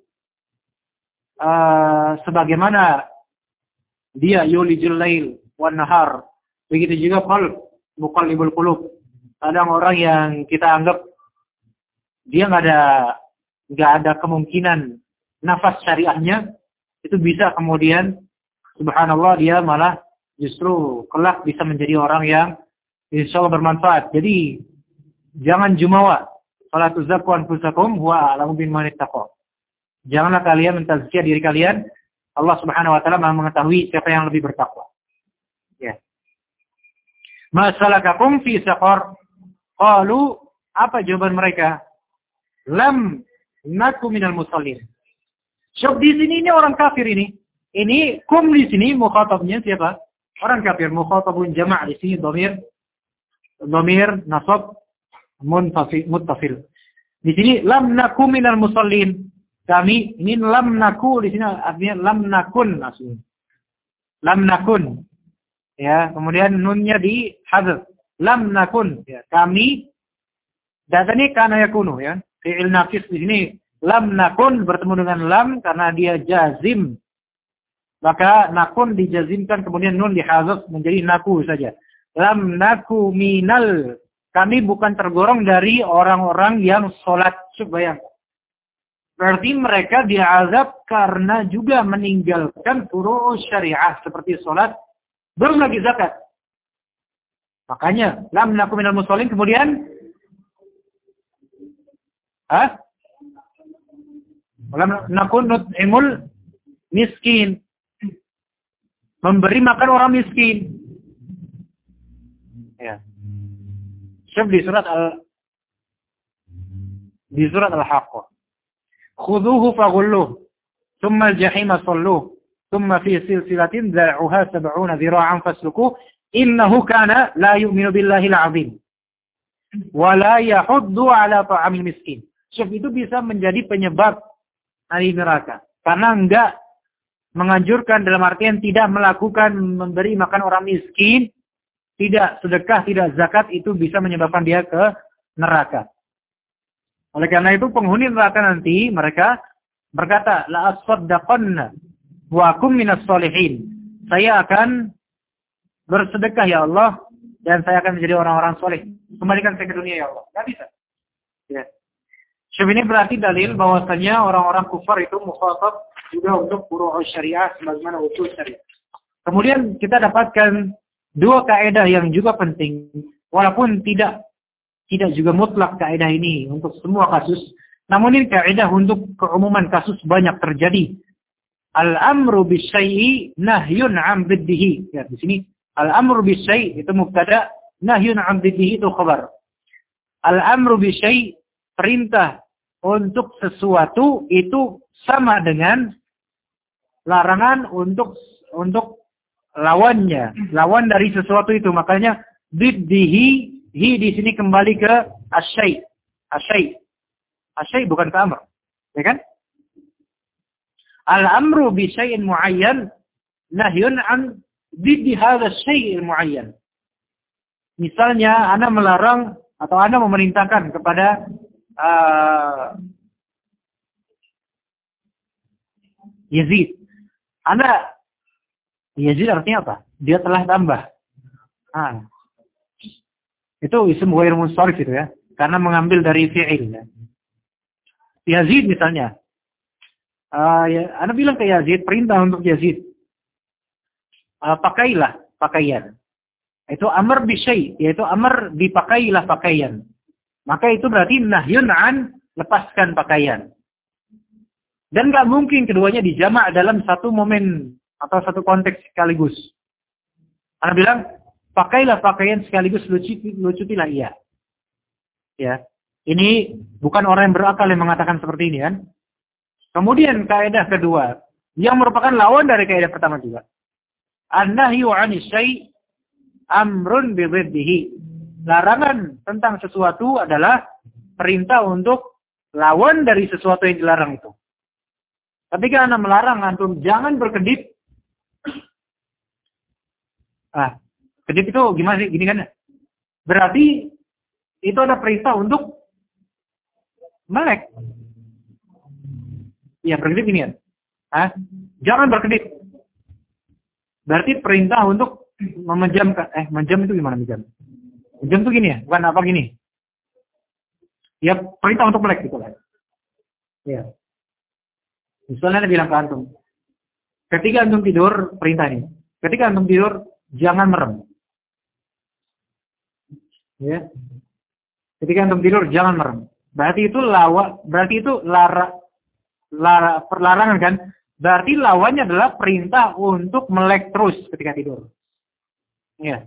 uh, sebagaimana dia yulijul lail wan nahar, begitu juga qalb, muqallibul qulub. Kadang orang yang kita anggap dia nggak ada nggak ada kemungkinan nafas syariahnya, itu bisa kemudian subhanallah dia malah justru kelak bisa menjadi orang yang insyaallah bermanfaat. Jadi jangan jumawa. Fala tuzakku anfusakum huwa a'lamu biman ittaqa. Janganlah kalian mentazkiyah diri kalian. Allah Subhanahu wa taala Maha mengetahui siapa yang lebih bertakwa. Ya. Ma salakakum fi saqar? Qalu, apa jawaban mereka? Lam naku minal musallin. Syab di sini ini orang kafir ini. Ini kum di sini mukhatabnya siapa? Orang kafir. Mukhatabun jama' di sini dhamir dhamir nasab muttasil. Di sini lam naku minal musallin. Kami ini lam naku di sini artinya lam nakun aslinya. Lam nakun. Ya, kemudian nunnya di hadzf. Lam nakun. Ya, kami datanya kana yakunu ya. Fi'il naqis di sini lam nakun bertemu dengan lam karena dia jazim. Maka nakun dijazimkan kemudian nun dihadzf menjadi naku saja. Lam naku minal. Kami bukan tergolong dari orang-orang yang sholat. Bayang. Berarti mereka diazab karena juga meninggalkan furu' syariah seperti sholat. Belum lagi zakat. Makanya, lam naku minal musallin kemudian. Hah? Lam nakun nut'imul miskin. Memberi makan orang miskin. Ya. Syaf di surat al di surat Al-Haqqah. Khudhuhu faghulluh, thumma al-jahima salluh, thumma fi silsilatin dha'uha sab'una dhira'an faslukuh, innahu kana la yu'minu billahi al-'azim wa la yahuddu 'ala ta'amil miskin. Syaf itu bisa menjadi penyebab ahli neraka karena enggak menganjurkan dalam artian tidak melakukan memberi makan orang miskin. Tidak sedekah, tidak zakat itu bisa menyebabkan dia ke neraka. Oleh karena itu penghuni neraka nanti mereka berkata, la asaddaqanna wa akum minas sholihin. Saya akan bersedekah ya Allah dan saya akan menjadi orang-orang soleh. Kembalikan saya ke dunia ya Allah. Tidak bisa. Ya. Syaf ini berarti dalil bahwasanya orang-orang kufar itu mukhatab juga untuk furu' syariah sebagaimana usul syariah. Kemudian kita dapatkan dua kaidah yang juga penting, walaupun tidak tidak juga mutlak kaidah ini untuk semua kasus, namun ini kaidah untuk keumuman kasus banyak terjadi. Al-amru bisyai'i nahyun 'an biddihi. Ya, di sini al-amru bisyai' itu mubtada, nahyun 'an biddihi itu khabar. Al-amru bi syai', perintah untuk sesuatu itu sama dengan larangan untuk untuk lawannya, lawan dari sesuatu itu. Makanya diddihi, hi di sini kembali ke asyai'. Asyai'. Asyai' bukan ke amr. Ya kan? Al-amru bi syai'in muayyan nahyun an diddi hadha syai'il muayyan. Misalnya Anda melarang atau Anda memerintahkan kepada uh, Yazid. Anda Yazid artinya apa? Dia telah tambah. Ah. Itu ism ghair munsharif itu ya. Karena mengambil dari fi'il ya. Yazid misalnya. Uh, ya, Anda bilang ke Yazid, perintah untuk Yazid. Uh, pakailah pakaian. Itu amr bi syai', yaitu amr dipakailah pakaian. Maka itu berarti nahyun an lepaskan pakaian. Dan nggak mungkin keduanya dijamak dalam satu momen atau satu konteks sekaligus. Anda bilang, pakailah pakaian sekaligus lucuti, lucutilah ia. Ya, ini bukan orang yang berakal yang mengatakan seperti ini kan. Kemudian kaidah kedua, yang merupakan lawan dari kaidah pertama juga. An-nahyu 'anis syai' amrun bi dhiddihi. Larangan tentang sesuatu adalah perintah untuk lawan dari sesuatu yang dilarang itu. Ketika Anda melarang antum jangan berkedip. Ah, kedip itu gimana sih? Gini kan? Berarti itu ada perintah untuk melek. Ya, berkedip ini kan? Ah, jangan berkedip. Berarti perintah untuk memejamkan. Eh, menjam itu gimana menjam? Menjam itu gini ya? Bukan apa gini? Ya, perintah untuk melek gitu lah. Ya. Misalnya Anda bilang ke antum, ketika antum tidur, perintah ini. Ketika antum tidur, jangan merem. Ya. Ketika antum tidur, jangan merem. Berarti itu lawa, berarti itu lara, lara, perlarangan kan? Berarti lawannya adalah perintah untuk melek terus ketika tidur. Ya.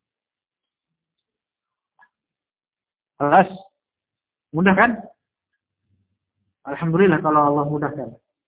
Jelas? Mudah kan? Alhamdulillah kalau Allah mudahkan.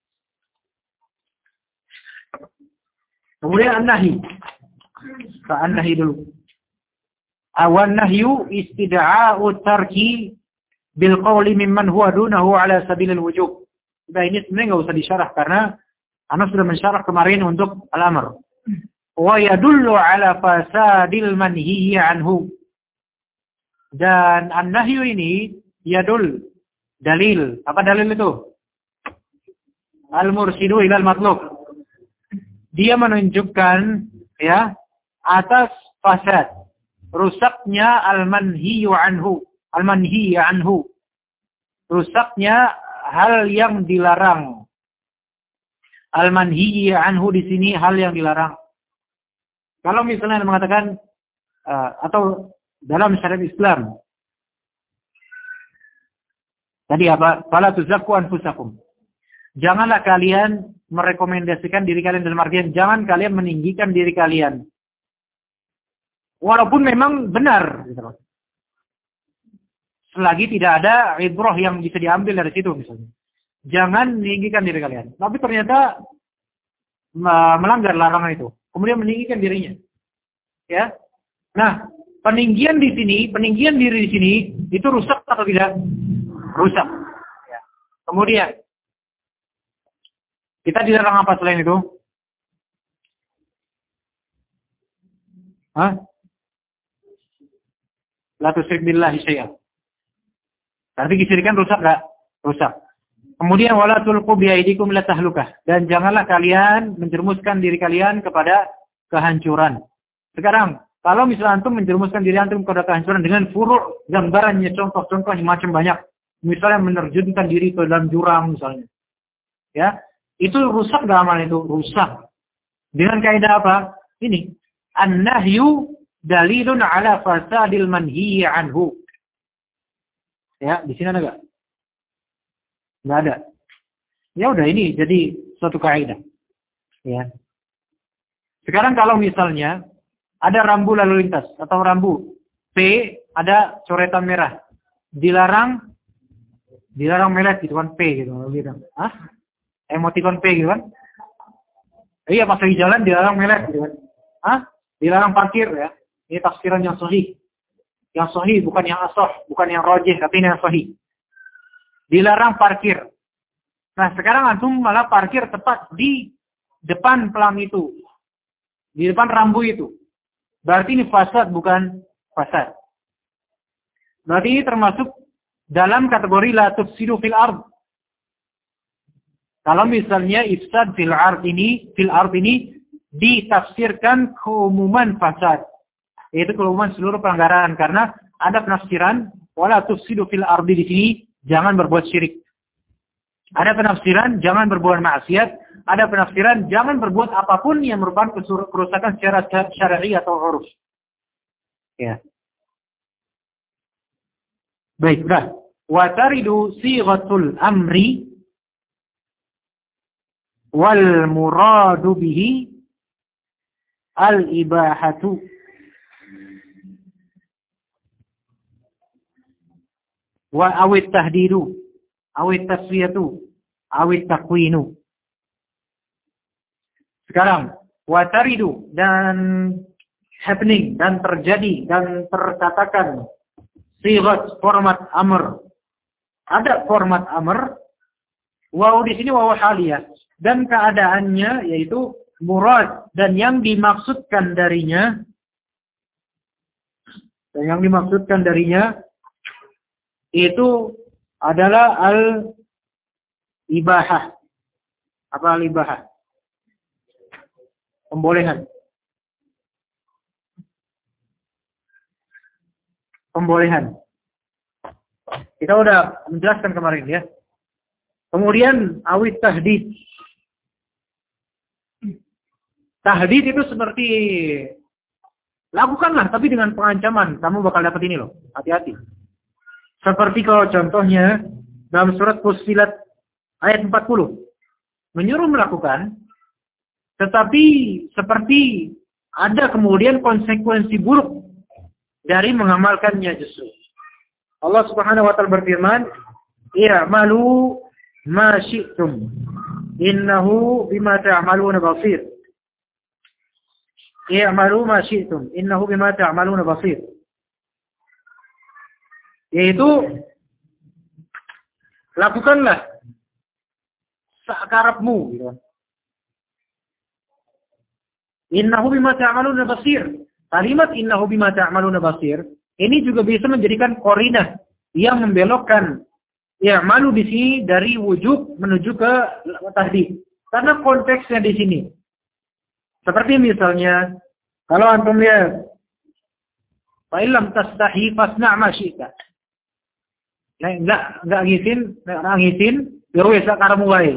Kemudian an-nahi. An-nahi dulu. Awan nahyu istida'a'u tarki bil qawli mimman huwa dunahu ala sabilil wujub. Nah, ini sebenarnya enggak usah disyarah karena Anda sudah mensyarah kemarin untuk al-amr. Wa yadullu ala fasadil manhiyi anhu. Dan an-nahyu ini yadul, dalil. Apa dalil itu? Al-mursidu ilal matlub. Dia menunjukkan ya atas fasad, rusaknya al-manhiyu anhu, al-manhiyu anhu. Rusaknya hal yang dilarang. Al-manhiyu anhu di sini hal yang dilarang. Kalau misalnya mengatakan uh, atau dalam syariat Islam tadi apa? Fala tuzakku anfusakum. Janganlah kalian merekomendasikan diri kalian dalam artian jangan kalian meninggikan diri kalian. Walaupun memang benar gitu. Selagi tidak ada ibrah yang bisa diambil dari situ misalnya. Jangan meninggikan diri kalian. Tapi ternyata melanggar larangan itu. Kemudian meninggikan dirinya. Ya. Nah, peninggian di sini, peninggian diri di sini itu rusak atau tidak? Rusak. Ya. Kemudian kita dilarang apa selain itu? Hah? La tusyrik billahi syai'an. Berarti kesyirikan rusak enggak? Rusak. Kemudian wala tulqu bi aydikum ila tahlukah. Dan janganlah kalian menjerumuskan diri kalian kepada kehancuran. Sekarang, kalau misalnya antum menjerumuskan diri antum kepada kehancuran dengan furu' gambarannya, contoh-contoh yang macam banyak. Misalnya menerjunkan diri ke dalam jurang misalnya. Ya. Itu rusak gak amal itu? Rusak. Dengan kaidah apa? Ini. An-nahyu dalilun ala fasadil manhiyi anhu. Ya, di sini ada gak? Gak ada. Ya udah ini jadi suatu kaidah. Ya. Sekarang kalau misalnya ada rambu lalu lintas atau rambu P ada coretan merah. dilarang dilarang melet gitu kan, P gitu gitu. Hah? Emoticon P gitu kan? Iya, pas lagi jalan dilarang melet gitu kan. Hah? Dilarang parkir ya. Ini tafsiran yang sahih. Yang sahih bukan yang asah, bukan yang rajih, tapi ini yang sahih. Dilarang parkir. Nah, sekarang antum malah parkir tepat di depan pelang itu. Di depan rambu itu. Berarti ini fasad bukan fasad. Berarti ini termasuk dalam kategori la tufsidu fil ard. Kalau misalnya ifsad fil ard ini, fil ard ini ditafsirkan keumuman fasad. Yaitu keumuman seluruh pelanggaran. Karena ada penafsiran wala tufsidu fil ardi di sini jangan berbuat syirik. Ada penafsiran jangan berbuat maksiat. Ada penafsiran jangan berbuat apapun yang merupakan kerusakan secara syar'i atau uruf. Ya. Baik, dah. Wa taridu sighatul amri wal muradu bihi al ibahatu. Wa awit tahdidu, awit tasfiyatu, awit takwinu. Sekarang, wataridu dan happening dan terjadi dan terkatakan sighat format amr. Ada format amr, waw di sini waw haliyah dan keadaannya yaitu murad dan yang dimaksudkan darinya dan yang dimaksudkan darinya itu adalah al-ibahah. Apa al-ibahah? Pembolehan. Pembolehan. Kita udah menjelaskan kemarin ya. Kemudian awit tahdid. Tahdid itu seperti lakukanlah tapi dengan pengancaman. Kamu bakal dapat ini loh. Hati-hati. Seperti kalau contohnya dalam surat Fussilat ayat empat puluh. Menyuruh melakukan, tetapi seperti ada kemudian konsekuensi buruk dari mengamalkannya justru. Allah Subhanahu wa taala berfirman, "I'malu ma syi'tum, innahu bima ta'maluna basir." I'malu ma syi'tum, innahu bima ta'maluna basir. Yaitu lakukanlah sakarapmu gitu. Innahu bima ta'maluna basir. Kalimat innahu bima ta'maluna basir ini juga bisa menjadikan qarinah yang membelokkan ya malu di sini dari wujub menuju ke tahdid. Karena konteksnya di sini. Seperti misalnya kalau antum lihat fa illam tastahi fasna' ma syi'ta. Nah, enggak enggak ngisin, enggak ngisin, biar wes sekarang mulai.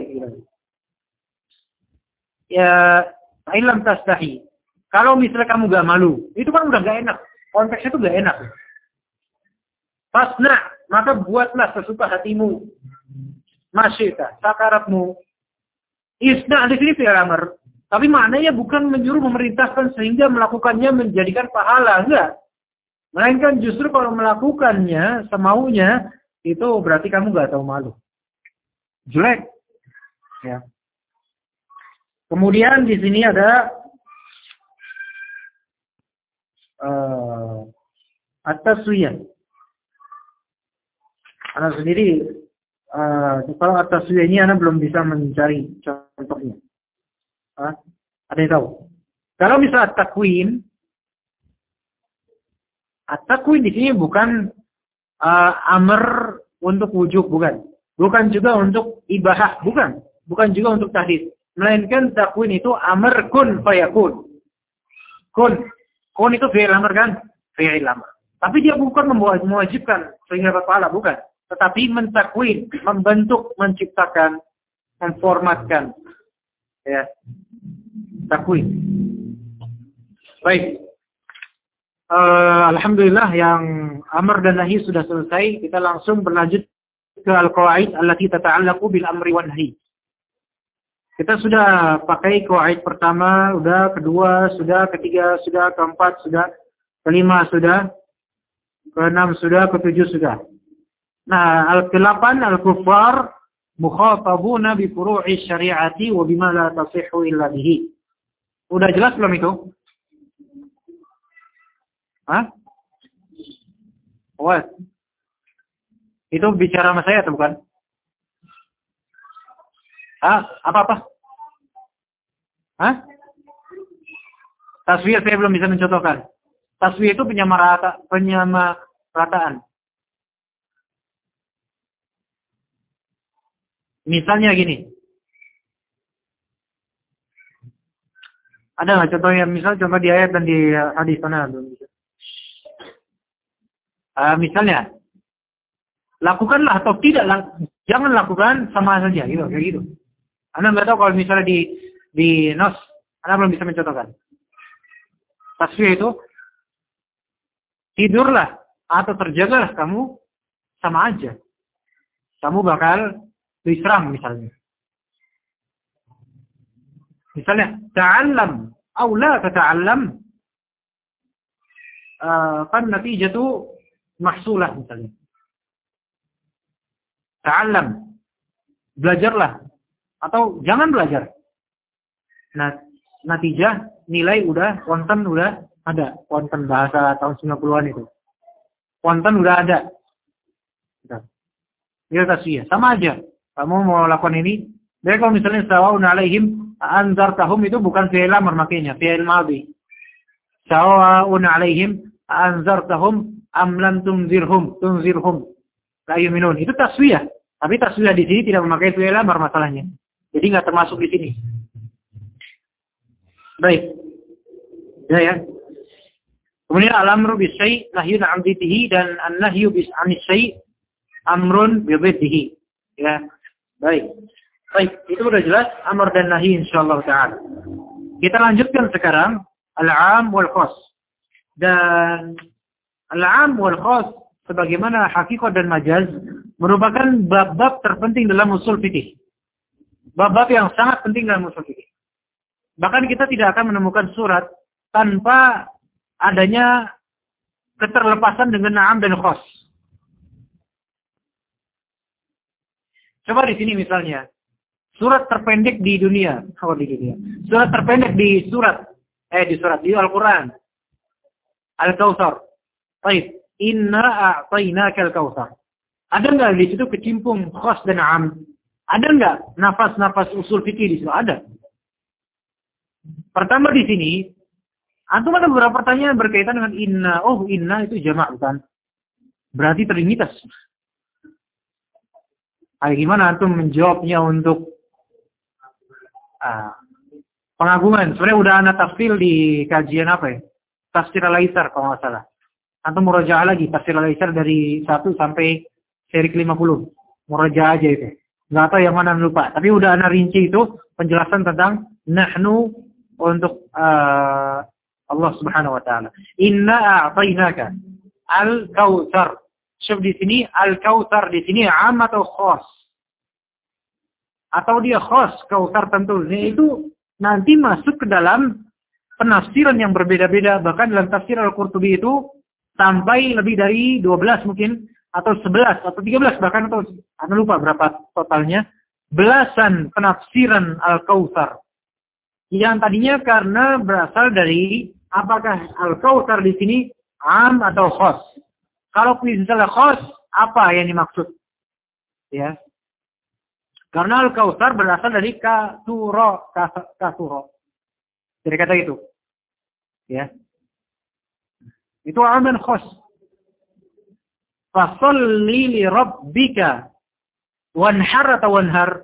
Ya, ilam tastahi. Kalau misalnya kamu enggak malu, itu kan udah enggak enak. Konteksnya itu enggak enak. Fasna, maka buatlah sesuka hatimu. Masyita, sakaratmu. Isna di sini fi'il amr. Tapi maknanya bukan menyuruh memerintahkan sehingga melakukannya menjadikan pahala, enggak. Melainkan justru kalau melakukannya semaunya itu berarti kamu nggak tahu malu. Jelek. Ya. Kemudian di sini ada uh, at-taswiyah. Anak sendiri uh, kalau at-taswiyah ini anak belum bisa mencari contohnya. Hah? Ada yang tahu? Kalau misalnya at-takwin, at-takwin di sini bukan Uh, amr untuk wujub, bukan. Bukan juga untuk ibahah, bukan. Bukan juga untuk tahdid. Melainkan takwin itu amr kun fayakun. Kun. Kun itu fi'il amr kan? Fi'il amr. Tapi dia bukan mewajibkan sehingga berpahala, bukan. Tetapi mentakwin, membentuk, menciptakan, memformatkan. Ya. Takwin. Baik. Uh, Alhamdulillah yang amr dan nahi sudah selesai. Kita langsung berlanjut ke al-qawaid allati tata'allaqu bil amri wan nahi. Kita sudah pakai qawaid pertama, sudah kedua, sudah ketiga, sudah keempat, sudah kelima, sudah keenam, sudah ketujuh, sudah. Nah, al-delapan al-kuffar mukhatabuna bi furu'i syari'ati wa bima la tasihhu illa bihi. Udah jelas belum itu? Hah? What? Itu bicara sama saya atau bukan? Hah? Apa-apa? Hah? Taswiyah saya belum bisa mencontohkan. Taswiyah itu penyamarata, penyamarataan. Misalnya gini. Ada nggak contohnya? Misal contoh di ayat dan di hadis sana. Uh, misalnya, lakukanlah atau tidak, jangan lakukan sama saja, gitu, kayak gitu. Anda nggak tahu kalau misalnya di di nos, Anda belum bisa mencontohkan. Taswiyah itu tidurlah atau terjagalah kamu sama aja. Kamu bakal diserang misalnya. Misalnya, ta'allam atau la tata'allam, uh, kan natijatu mahsulah misalnya. Ta'allam, belajarlah atau jangan belajar. Nah, natijah nilai udah, konten udah ada, konten bahasa tahun sembilan puluhan itu. Konten udah ada. Itu taswiyah, sama aja. Kamu mau lakukan ini, jadi kalau misalnya sawa'un alaihim anzartahum itu bukan fi'il amr makanya, fi'il madhi. Sawa'un alaihim anzartahum am lam tunzirhum, tunzirhum la yu'minun. Itu taswiyah. Tapi taswiyah di sini tidak memakai fi'il amr masalahnya. Jadi enggak termasuk di sini. Baik. Ya ya. Kemudian al-amru bisyai' nahyun 'an dziddihi dan an-nahyu bis-'anis syai' amrun bi dziddihi. Ya. Baik. Baik, itu sudah jelas amr dan nahi insyaallah taala. Kita lanjutkan sekarang al-'am wal khas. Dan al-'am wal khas sebagaimana hakikat dan majaz merupakan bab-bab terpenting dalam usul fikih. Bab-bab yang sangat penting dalam usul fikih. Bahkan kita tidak akan menemukan surat tanpa adanya keterlepasan dengan 'am dan khas. Coba di sini misalnya, surat terpendek di dunia, oh di dunia, surat terpendek di surat, eh di surat di Al-Quran, Al-Kautsar. Baik, inna a'tainaka al-Kautsar. Ada nggak di situ kecimpung khas dan 'am? Ada nggak nafas-nafas usul fikih di situ? Ada. Pertama di sini, antum ada beberapa pertanyaan berkaitan dengan inna. Oh, inna itu jamak bukan? Berarti trinitas. Ayo gimana antum menjawabnya untuk ah, pengagungan? Sebenarnya udah anak tafsir di kajian apa ya? Tafsir Al-Aisar kalau nggak salah. Antum murajaah lagi tafsir Al-Aisar dari satu sampai seri ke lima puluh. Murajaah aja itu. Nggak tahu yang mana lupa. Tapi udah anak rinci itu penjelasan tentang nahnu untuk uh, Allah Subhanahu wa taala. Inna a'tainaka al-kautsar. Syuf di sini al-kautsar di sini 'am atau khas? Atau dia khas kautsar tentunya itu nanti masuk ke dalam penafsiran yang berbeda-beda. Bahkan dalam tafsir Al-Qurtubi itu sampai lebih dari dua belas mungkin atau sebelas atau tiga belas bahkan atau anda lupa berapa totalnya. Belasan penafsiran Al-Kautsar. Yang tadinya karena berasal dari apakah Al-Kautsar di sini 'am atau khas. Kalau misalnya khas, apa yang dimaksud? Ya. Karena Al-Kautsar berasal dari kasuro, kasuro. Dari kata itu. Ya. Itu 'am dan khas. Fasholli li rabbika wanhar atau wanhar?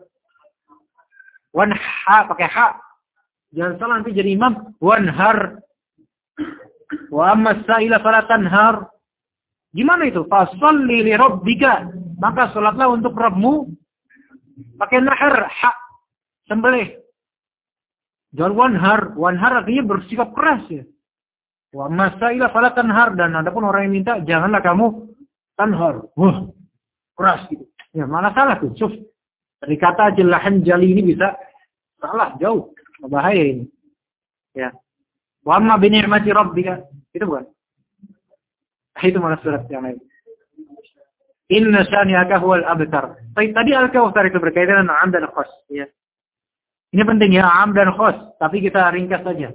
Wanha pakai ha. Jangan salah nanti jadi imam. Wanhar. Wa amma as-sa'ila fala tanhar. Gimana itu? Fasholli li rabbika. Maka salatlah untuk Rabbmu. Pakai nahar, hak. Sembelih. Jangan wanhar. Wanhar artinya bersikap keras ya. Wa masaila fala tanhar. Dan adapun orang yang minta, janganlah kamu tanhar. Wah, keras gitu. Ya, mana salah tuh? Cuf. Dari kata jelahan jali ini bisa salah, jauh. Bahaya ini. Ya. Wa amma bi ni'mati rabbika. Itu bukan? Itu malah surat yang lain. Inna syani'aka huwal abtar. Baik, tadi al-kautsar itu berkaitan dengan am dan khos, ya. Ini penting ya, am dan khos, tapi kita ringkas saja.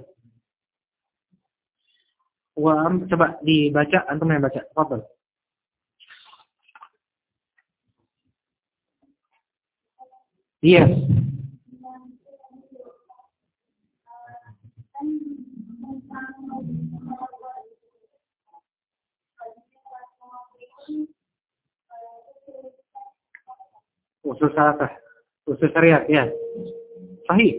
Wa am, coba dibaca, antum yang baca. Fadhal. Yes. Usul syariat, usul syariat, ya. Sahih.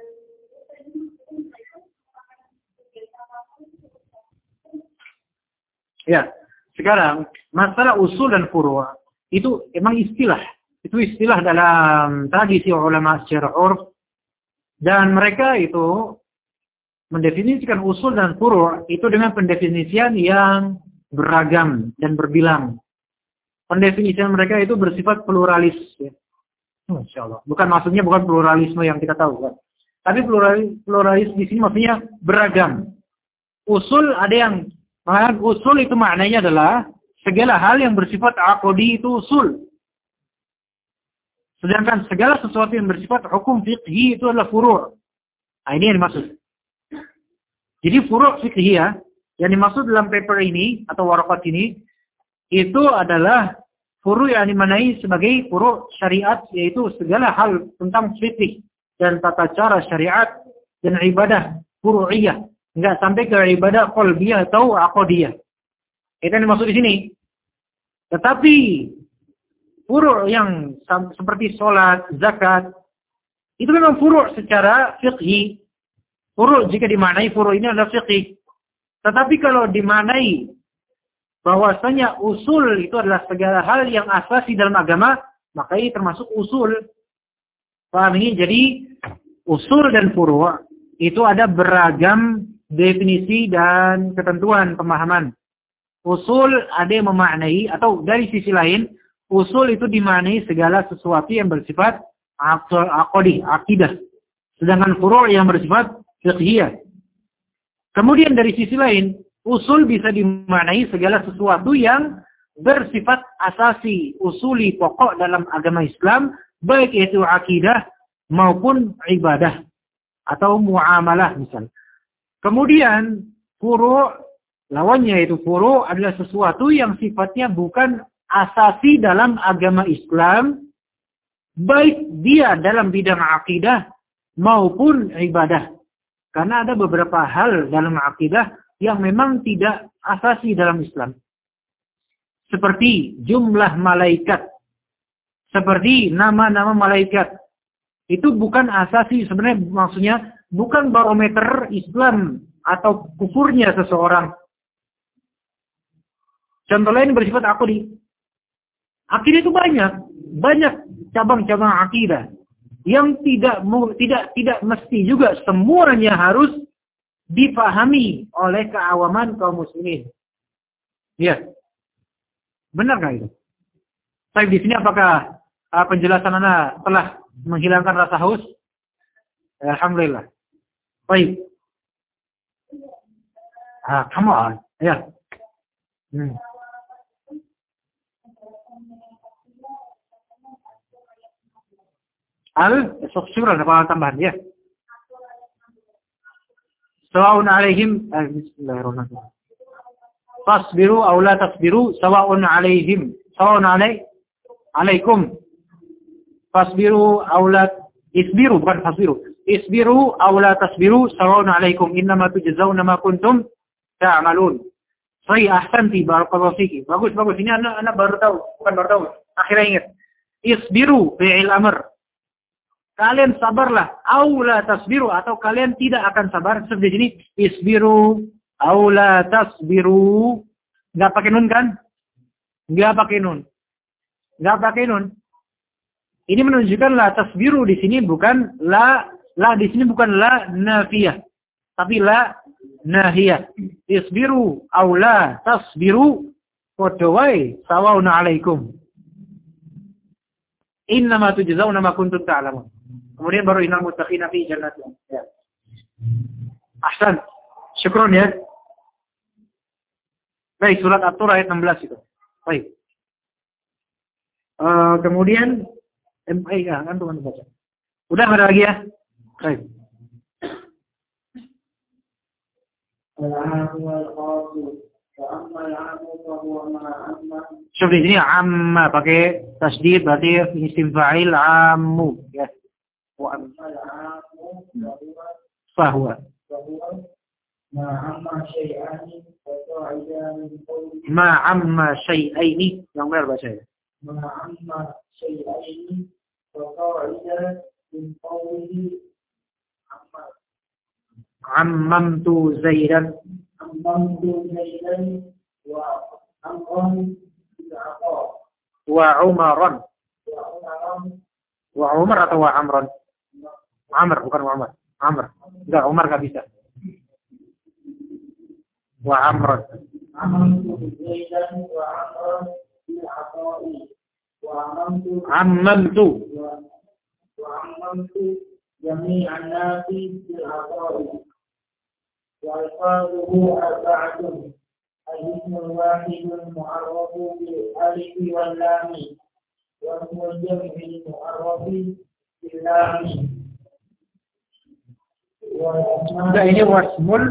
Ya, sekarang masalah usul dan furu' itu emang istilah. Itu istilah dalam tradisi ulama secara urf, dan mereka itu mendefinisikan usul dan furu' itu dengan pendefinisian yang beragam dan berbilang. Pendefinisian mereka itu bersifat pluralis. Ya. Masya Allah. Bukan maksudnya bukan pluralisme yang kita tahu, kan? Tapi pluralis, pluralis di sini maksudnya beragam. Usul ada yang usul itu maknanya adalah segala hal yang bersifat aqdi itu usul. Sedangkan segala sesuatu yang bersifat hukum fiqhi itu adalah furu'. Nah, ini yang dimaksud. Jadi furu' fiqhi ya, yang dimaksud dalam paper ini atau warakat ini itu adalah furu' yang dimanai sebagai furu' syariat, yaitu segala hal tentang fikih dan tata cara syariat dan ibadah furu'iyah. Enggak sampai ke ibadah qalbiyah atau aqdiyah. Itu yang dimaksud di sini. Tetapi furu' yang seperti sholat, zakat, itu memang furu' secara fiqhi. Furu' jika dimanai furu' ini adalah fiqhi. Tetapi kalau dimanai bahwasanya usul itu adalah segala hal yang asasi dalam agama, maka ini termasuk usul. Paham ini? Jadi usul dan furu' itu ada beragam definisi dan ketentuan pemahaman. Usul ada yang memaknai, atau dari sisi lain, usul itu dimaknai segala sesuatu yang bersifat aqdi, akidah. Sedangkan furu' yang bersifat fiqhiyah. Kemudian dari sisi lain, usul bisa dimaknai segala sesuatu yang bersifat asasi, usuli, pokok dalam agama Islam, baik itu akidah maupun ibadah atau muamalah misalnya. Kemudian furu' lawannya itu furu' adalah sesuatu yang sifatnya bukan asasi dalam agama Islam, baik dia dalam bidang akidah maupun ibadah. Karena ada beberapa hal dalam akidah yang memang tidak asasi dalam Islam. Seperti jumlah malaikat. Seperti nama-nama malaikat. Itu bukan asasi, sebenarnya maksudnya bukan barometer Islam atau kufurnya seseorang. Contoh lain bersifat aqdi. Akidah itu banyak. Banyak cabang-cabang akidah. Yang tidak tidak tidak mesti juga semuanya harus dipahami oleh keawaman kaum muslimin. Ya. Benar nggak itu? Tapi di sini apakah uh, penjelasan Anda telah menghilangkan rasa haus? Alhamdulillah. Baik. Ah, come on. Ya. Hmm. Al, syukur ada tambahan ya. Sawa'un alaihim, eh, bismillahirrahmanirrahim. Fasbiru aw la tasbiru sawa'un alaihim. Sawa'un alai alaikum. Fasbiru aw la isbiru, bukan fasbiru. Isbiru aw la tasbiru sawa'un alaikum. Innama tujzauna ma kuntum ta'malun. Sahih, ahsanti, barakallahu fiki. Bagus, bagus. Ini anak anak baru tahu, bukan baru tahu. Akhirnya ingat. Isbiru fi'il amr. Kalian sabarlah, aula tasbiru, atau kalian tidak akan sabar. Seperti ini, isbiru, aula tasbiru. Nggak pakai nun kan? Nggak pakai nun. Nggak pakai nun. Ini menunjukkan la tasbiru di sini bukan la, la di sini bukan la nafiyah, tapi la nahiyah. Isbiru, aula tasbiru, kodowai, sawa'un alaikum. Innama tujzauna ma kuntum ta'lamun. Kemudian baru innal muttaqina fi jannatin. Ya. Ahsan. Syukron ya. Baik, surat At-Tur ayat enam belas itu. Baik. Uh, kemudian M A ya, kan teman baca. Udah nggak ada lagi ya? Baik. Coba di sini amma pakai tasdid berarti isim fa'il ammu ya. Wa fahuwa. Ma amma syai'aini yang benar baca ya. Ma amma syai'aini wa qa'ida min qawlihi amma ammamtu zaidan ammamtu zaidan wa amran wa umaran wa umar atau wa amran Amr bukan wa Umar Amr enggak Umar enggak bisa wa amran ammamtu zaidan wa amran bil ata'i wa ammamtu ammamtu wa ammamtu jami'an nasi bil ata'i wa alfazuhu arba'atun al-ismul wahidul mu'arrafu bil alif wal lam wa ismul jam'il mu'arrafi bil lam wa ini wasmul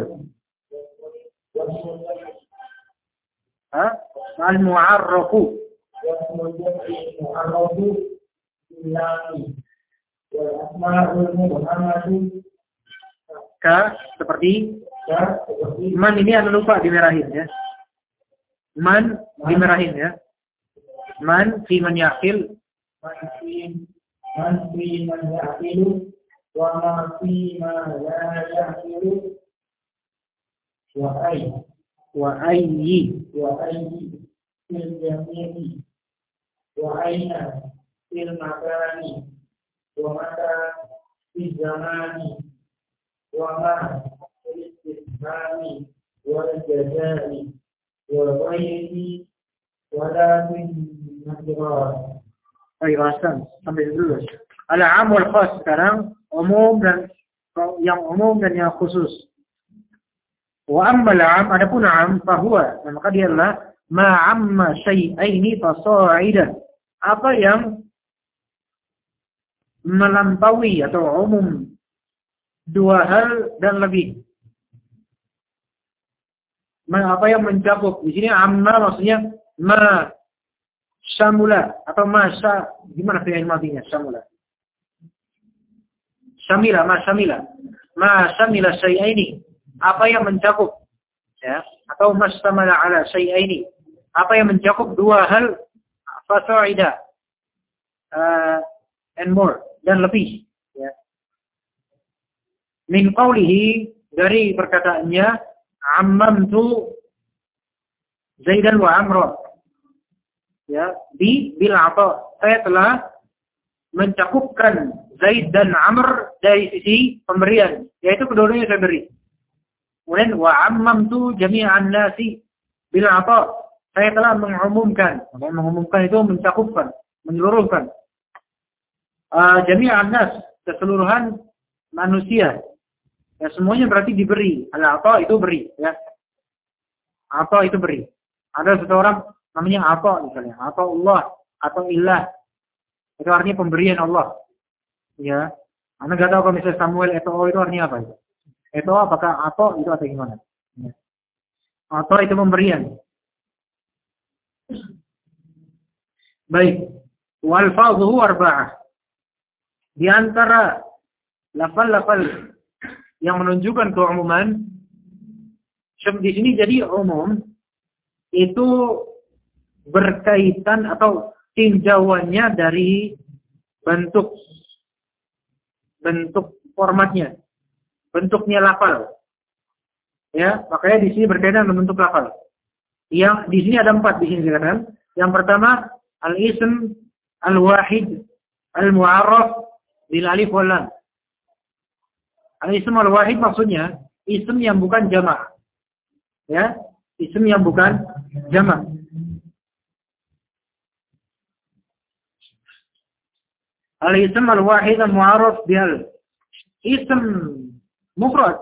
ha al-mu'arrafu wasmul jam'il mu'arrafu bil lam wa asma'ul muhammadu ka seperti ya, man ini anda lupa dimerahin ya. Man dimerahin ya. Man fi man yaqil man fi man fi man yaqilu wa ma fi ma la yaqilu wa ay wa ayyi wa ayyi fil jami'i wa ayna fil makani wa mata fi zamani wa ma الاستفهام والجزاء وغيره ولكن نكرار. Ayo Hasan, sampai dulu. Al-am wal khas sekarang umum dan yang umum dan yang khusus. Wa amma al-am adapun am fahuwa maka dia adalah ma amma syai'aini fasa'idan. Apa yang melampaui atau umum dua hal dan lebih. Apa yang mencakup di sini amma maksudnya ma syamula atau ma sya gimana fi'il madhinya syamula syamila ma syamila ma syamila syai'aini apa yang mencakup ya atau mastamala ala syai'aini apa yang mencakup dua hal fasa'ida uh, and more dan lebih ya min qawlihi dari perkataannya ammamtu Zaidan wa Amra ya di bil ata saya telah mencakupkan Zaid dan Amr dari sisi pemberian yaitu kedua-duanya saya beri. Kemudian wa ammamtu jami'an nasi bil ata saya telah mengumumkan mengumumkan itu mencakupkan menyeluruhkan uh, jami'an nas keseluruhan manusia. Ya semuanya berarti diberi. Al-ata itu beri, ya. Ata itu beri. Ada seseorang namanya ata misalnya, ata Allah atau ilah. Itu artinya pemberian Allah. Ya. Anda enggak tahu kalau misalnya Samuel eto itu artinya apa itu? Eto apakah ata itu atau gimana? Ya. Ata itu pemberian. Baik. Wal fadhu arba'ah. Di antara lafal-lafal yang menunjukkan keumuman di sini jadi umum itu berkaitan atau tinjauannya dari bentuk bentuk formatnya, bentuknya lafal. Ya, makanya di sini berkaitan dengan bentuk lafal. Yang di sini ada empat di sini dikatakan. Yang pertama al-ism al-wahid al-mu'arraf bil alif wal lam. Al-ism al-wahid maksudnya ism yang bukan jamak. Ya, ism yang bukan jamak. Al-ism al-wahid al-mu'arraf bil ism mufrad.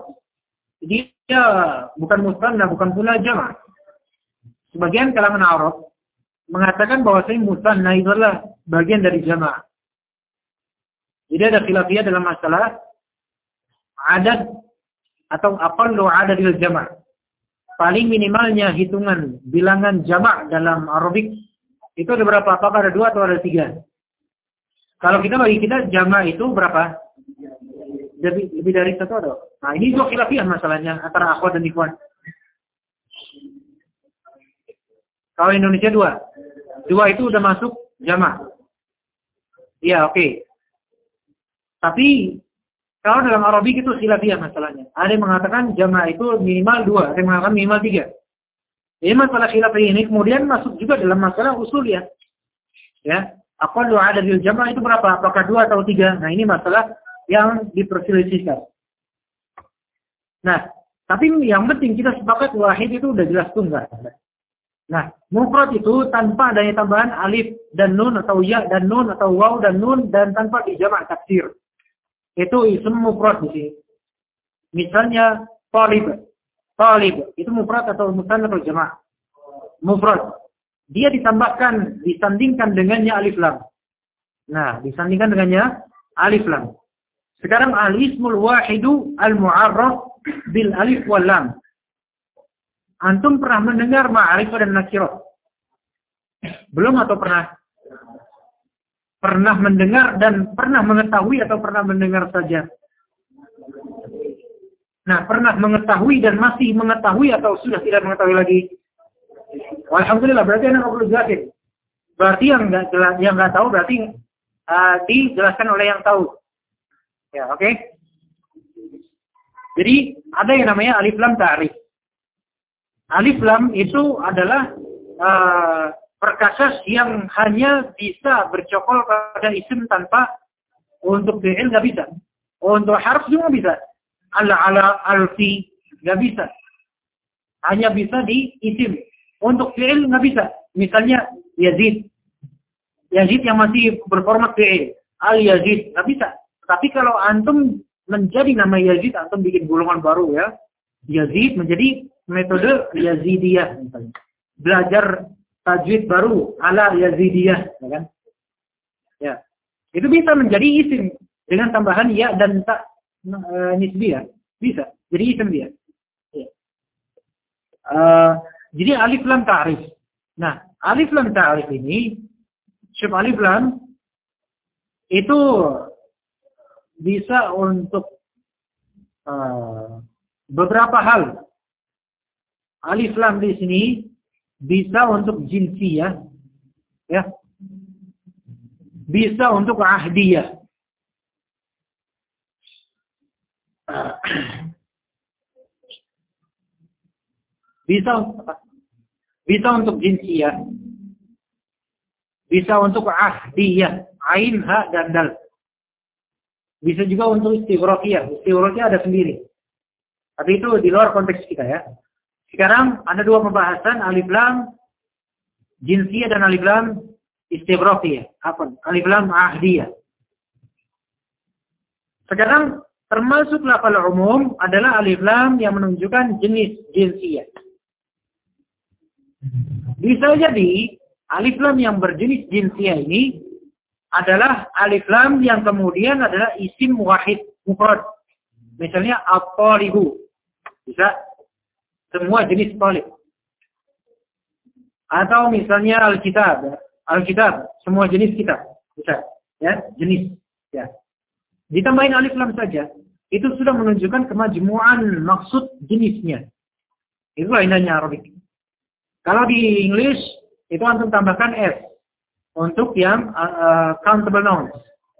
Dia bukan musanna, bukan pula jamak. Sebagian kalangan Arab mengatakan bahwasanya musanna itu adalah bagian dari jama'. Jadi ada khilafiyah dalam masalah adad atau aqallu adadil jama'. Paling minimalnya hitungan bilangan jama' dalam Arabik itu ada berapa? Apakah ada dua atau ada tiga? Kalau kita bagi kita jama' itu berapa? Lebih, lebih dari satu ada. Nah ini juga khilafiyah masalahnya antara akhwat dan ikhwan. Kalau Indonesia dua. Dua itu udah masuk jama'. Iya oke. Okay. Tapi kalau dalam Arabik itu khilafiyah masalahnya. Ada yang mengatakan jama' itu minimal dua. Ada yang mengatakan minimal tiga. Jadi masalah khilafiyah ini kemudian masuk juga dalam masalah usul ya. Ya. Aqallu adadil jama' itu berapa? Apakah dua atau tiga? Nah ini masalah yang diperselisihkan. Nah, tapi yang penting kita sepakat wahid itu udah jelas tunggal. Nah, mufrad itu tanpa adanya tambahan alif dan nun atau ya dan nun atau waw dan nun dan tanpa dijamak taksir. Itu ism mufrad di sini. Misalnya talib. Talib itu mufrad atau musanna atau jama'? Mufrad. Dia ditambahkan, disandingkan dengannya alif lam. Nah, disandingkan dengannya alif lam. Sekarang al-ismul wahidu al-mu'arraf bil alif wal lam. Antum pernah mendengar ma'rifah dan nakirah? Belum atau pernah? Pernah mendengar dan pernah mengetahui atau pernah mendengar saja? Nah, pernah mengetahui dan masih mengetahui atau sudah tidak mengetahui lagi? Alhamdulillah, berarti anak perlu jelasin. Berarti yang nggak jelas, yang nggak tahu berarti uh, dijelaskan oleh yang tahu. Ya, oke. Okay? Jadi ada yang namanya alif lam ta'rif. Alif lam itu adalah uh, perkakas yang hanya bisa bercokol pada isim tanpa untuk fi'il nggak bisa. Untuk harf juga bisa. Ala ala alfi nggak bisa. Hanya bisa di isim. Untuk fi'il nggak bisa. Misalnya Yazid. Yazid yang masih berformat fi'il. Al Yazid nggak bisa. Tapi kalau antum menjadi nama Yazid, antum bikin golongan baru ya. Yazid menjadi metode Yazidiyah misalnya. Belajar tajwid baru ala Yazidiyah, ya kan? Ya. Itu bisa menjadi isim dengan tambahan ya dan tak e, nisbiyah. Bisa. Jadi isim dia. Ya. Uh, jadi alif lam ta'rif. Nah, alif lam ta'rif ini syub alif lam itu bisa untuk uh, beberapa hal. Alif lam di sini bisa untuk jinsiyah, ya. Bisa untuk ahdiyah. Bisa untuk apa? Bisa untuk jinsiyah. Bisa untuk ahdiyah, ain, ha, dan dal. Bisa juga untuk istighraqiyah. Istighraqiyah ada sendiri. Tapi itu di luar konteks kita ya. Sekarang ada dua pembahasan, alif lam jinsiyah dan alif lam istighraqiyah. Apa? Alif lam ahdiyah. Sekarang termasuk lafal umum adalah alif lam yang menunjukkan jenis jinsiyah. Bisa jadi alif lam yang berjenis jinsiyah ini adalah alif lam yang kemudian adalah isim wahid mufrad. Misalnya at-talibu. Bisa semua jenis talib. Atau misalnya al-kitab. Al-kitab, semua jenis kitab. Bisa, ya, jenis, ya. Ditambahin alif lam saja, itu sudah menunjukkan kemajmu'an maksud jenisnya. Itulah indahnya Arabik. Kalau di English itu antum tambahkan s untuk yang uh, countable nouns.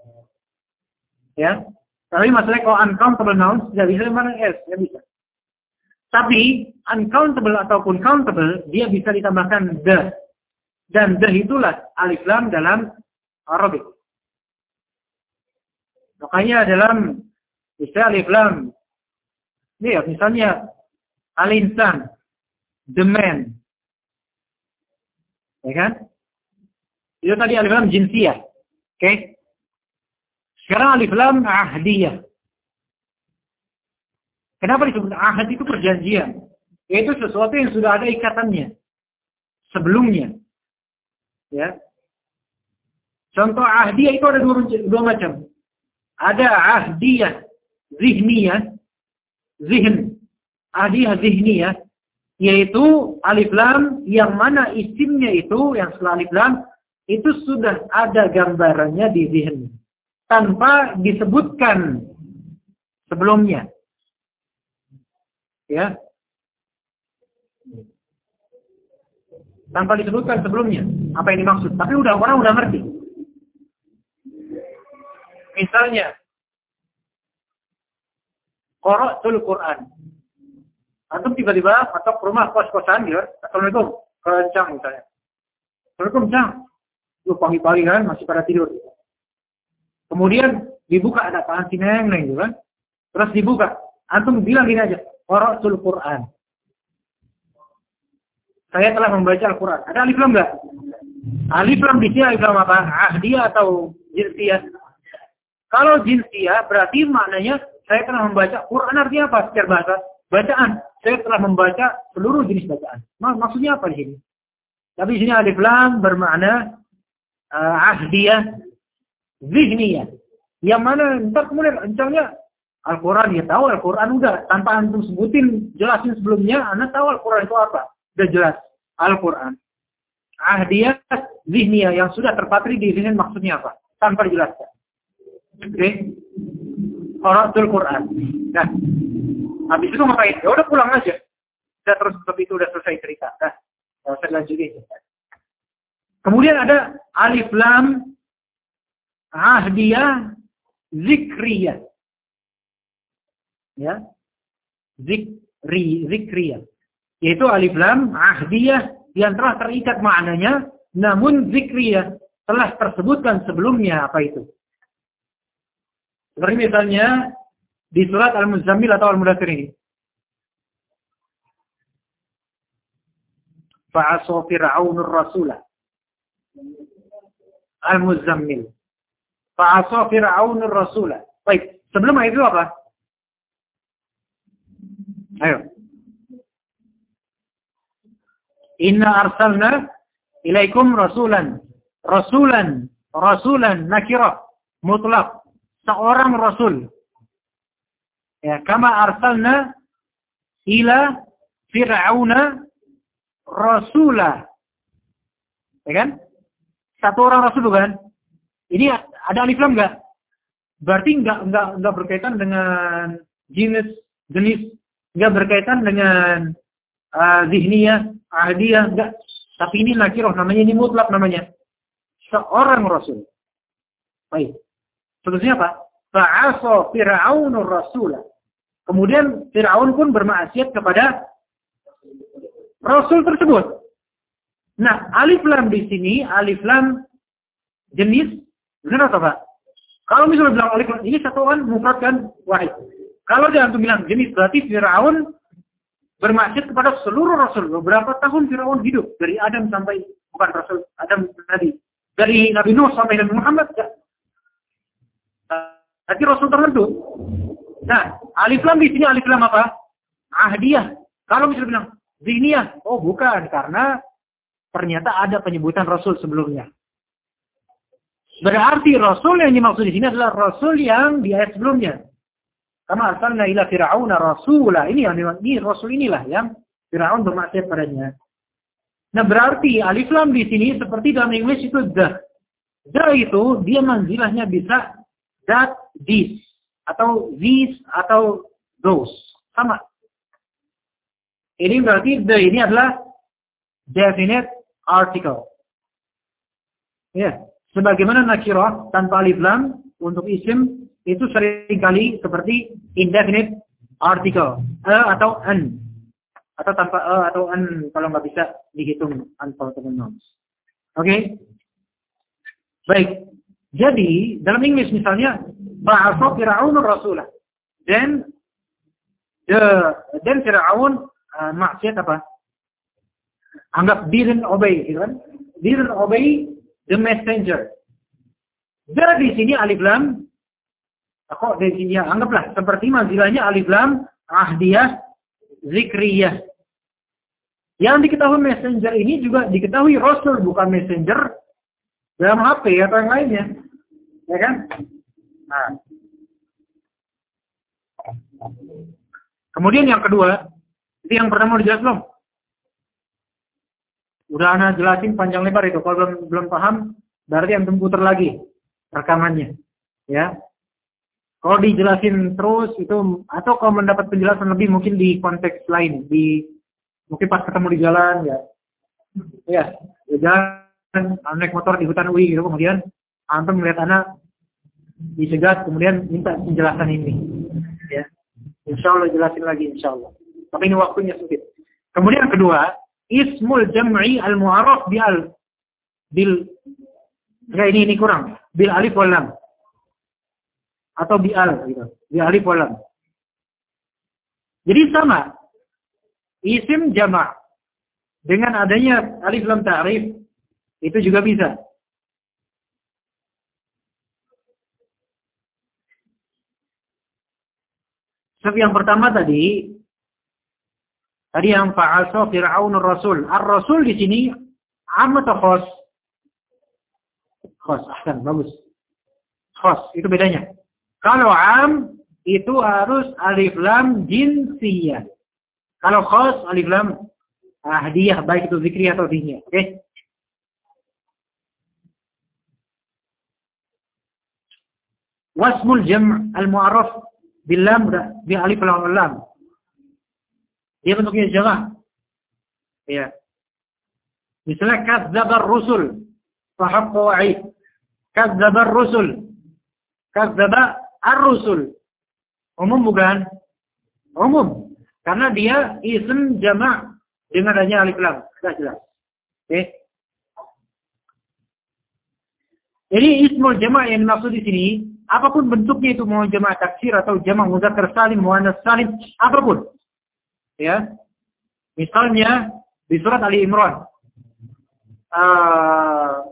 Ya. Tapi masalahnya kalau uncountable nouns tidak bisa dimana s, tidak bisa. Tapi uncountable ataupun countable dia bisa ditambahkan the. Dan the itulah alif lam dalam Arabik. Makanya dalam istilah alif lam, ya, misalnya al-insan, the man. Ya kan? Itu tadi alif lam jinsiyah. Oke? Okay? Sekarang alif lam ahdiyah. Kenapa disebut ahad itu perjanjian? Yaitu sesuatu yang sudah ada ikatannya sebelumnya. Ya. Contoh ahdiyah itu ada dua, dua macam. Ada ahdiyah zihniyah, zihn. Ahdiyah zihniyah, yaitu alif lam yang mana isimnya itu, yang setelah alif lam, itu sudah ada gambarannya di zihn. Tanpa disebutkan sebelumnya. Ya. Tanpa disebutkan sebelumnya. Apa yang dimaksud. Tapi udah orang udah ngerti. Misalnya, qara'tul Quran. Antum tiba-tiba masuk ke rumah kos-kosan dia, Assalamualaikum, kencang misalnya. Assalamualaikum, Cang. Lu pagi-pagi kan masih pada tidur. Kemudian dibuka, ada apaan sih neng, neng gitu kan. Terus dibuka. Antum bilang gini aja, qara'tul Quran. Saya telah membaca Al-Quran. Ada alif lam enggak? Alif lam di sini alif lam apa? Ahdiyah atau jinsiyah? Kalau jinsiyah berarti maknanya saya telah membaca Quran, artinya apa secara bahasa? Bacaan. Saya telah membaca seluruh jenis bacaan. Maksudnya apa di sini? Tapi di sini alif lam bermakna uh, ahdiyah, zihniyah. Yang mana ntar kemudian encangnya Al-Quran, ya tahu Al-Quran udah. Tanpa antum sebutin, jelasin sebelumnya, anda tahu Al-Quran itu apa. Sudah jelas. Al-Quran. Ahdiyah, zihniyah yang sudah terpatri di zihn maksudnya apa? Tanpa dijelaskan. Oke. Okay. Qara'tul Quran. Nah. Habis itu ngapain? Ya udah pulang aja. Sudah terus seperti itu udah selesai cerita. Nah. Kalau saya lanjutin. Kemudian ada alif lam ahdiyah zikriyah. Ya. Zikri, zikriyah. Yaitu alif lam ahdiyah yang telah terikat maknanya, namun zikriyah telah tersebutkan sebelumnya apa itu. Seperti misalnya di surat Al-Muzammil atau Al-Mudaththir ini. Fa'asa Fir'aunur Rasulah. Al-Muzammil. Fa'asa Fir'aunur Rasulah. Baik, sebelum itu apa? Ayo. Inna arsalna ilaikum rasulan. Rasulan. Rasulan nakirah. Mutlak. Seorang rasul. Ya, kama arsalna ila Fir'auna rasulah. Ya kan? Satu orang rasul bukan? Ini ada alif lam enggak? Berarti enggak enggak enggak berkaitan dengan jenis jenis, enggak berkaitan dengan uh, zihniyah, ahdiyah, enggak. Tapi ini nakirah, namanya ini mutlak namanya. Seorang rasul. Baik. Seterusnya apa? Fa'asa Fir'aunur Rasulah. Kemudian Fir'aun pun bermaksiat kepada rasul tersebut. Nah, alif lam di sini, alif lam jenis, benar atau Pak? Kalau misalnya bilang alif lam, ini satu orang mufrad kan wahid. Kalau dia antum bilang jenis, berarti Fir'aun bermaksiat kepada seluruh rasul. Beberapa tahun Fir'aun hidup dari Adam sampai bukan rasul, Adam Nabi. Dari Nabi Nuh sampai Nabi Muhammad. Ya. Berarti rasul tertentu. Nah, alif lam di sini alif lam apa? Ahdiyah. Kalau misalnya bilang zihniyah, oh bukan, karena ternyata ada penyebutan rasul sebelumnya. Berarti rasul yang dimaksud di sini adalah rasul yang di ayat sebelumnya. Kama arsalna ila Fir'auna rasulah. Ini yang ini rasul inilah yang Fir'aun bermaksud padanya. Nah, berarti alif lam di sini seperti dalam English itu the. The itu dia manzilahnya bisa that, this, atau these, atau those. Sama. Ini berarti the ini adalah definite article. Ya. Sebagaimana nakirah tanpa alif lam untuk isim itu seringkali seperti indefinite article. A atau an. Atau tanpa a atau an kalau nggak bisa dihitung uncountable nouns. Oke? Okay? Baik. Jadi, dalam English misalnya, ba'atha Fir'aunur Rasulah. Dan the, dan Fir'aun uh, maksiat apa? Anggap didn't obey, gitu kan? Didn't obey the messenger. Jadi di sini alif lam, kok di sini ya, anggaplah seperti manzilahnya alif lam ahdiyah zikriyah. Yang diketahui messenger ini juga diketahui Rasul, bukan messenger dalam H P atau yang lainnya. Ya kan? Nah. Kemudian yang kedua, itu yang pertama dijelas belum? Udah Ana jelasin panjang lebar itu. Kalau belum belum paham, berarti antum putar lagi rekamannya. Ya. Kalau dijelasin terus itu, atau kalau mendapat penjelasan lebih mungkin di konteks lain, di mungkin pas ketemu di jalan ya. Ya, di jalan naik motor di hutan U I gitu, kemudian antum melihat anak dicegat, kemudian minta penjelasan ini. Ya. Insya Allah jelasin lagi insya Allah. Tapi ini waktunya sempit. Kemudian yang kedua, ismul jam'i al-mu'arraf bi al bil enggak ini ini kurang. Bil alif wal lam. Atau bi al gitu. Bi alif wal lam. Jadi sama. Isim jama' dengan adanya alif lam ta'rif itu juga bisa. Sebab yang pertama tadi, tadi yang fa'asa Fir'aunur Rasul. Ar-Rasul di sini am atau khos? Khos, ahsan, bagus. Khos, itu bedanya. Kalau am, itu harus alif lam jinsiyah. Kalau khos, alif lam hadiyah, baik itu zikri atau diniyah. Oke? Okay? Wasmul jam' al-mu'arraf bilam bi alif lam lam. Dia bentuknya jama'. Ya. Misalnya kadzabar rusul fahaqqa wa'id. Kadzabar rusul. Kadzaba ar-rusul. Umum bukan? Umum. Karena dia isim jama' dengan adanya alif lam. Sudah jelas. Oke. Okay. Jadi ismul jama' yang dimaksud di sini, apapun bentuknya itu, mau jama' taksir atau jama' muzakkar salim, muannas salim, apapun. Ya. Misalnya di surat Ali Imran. Uh,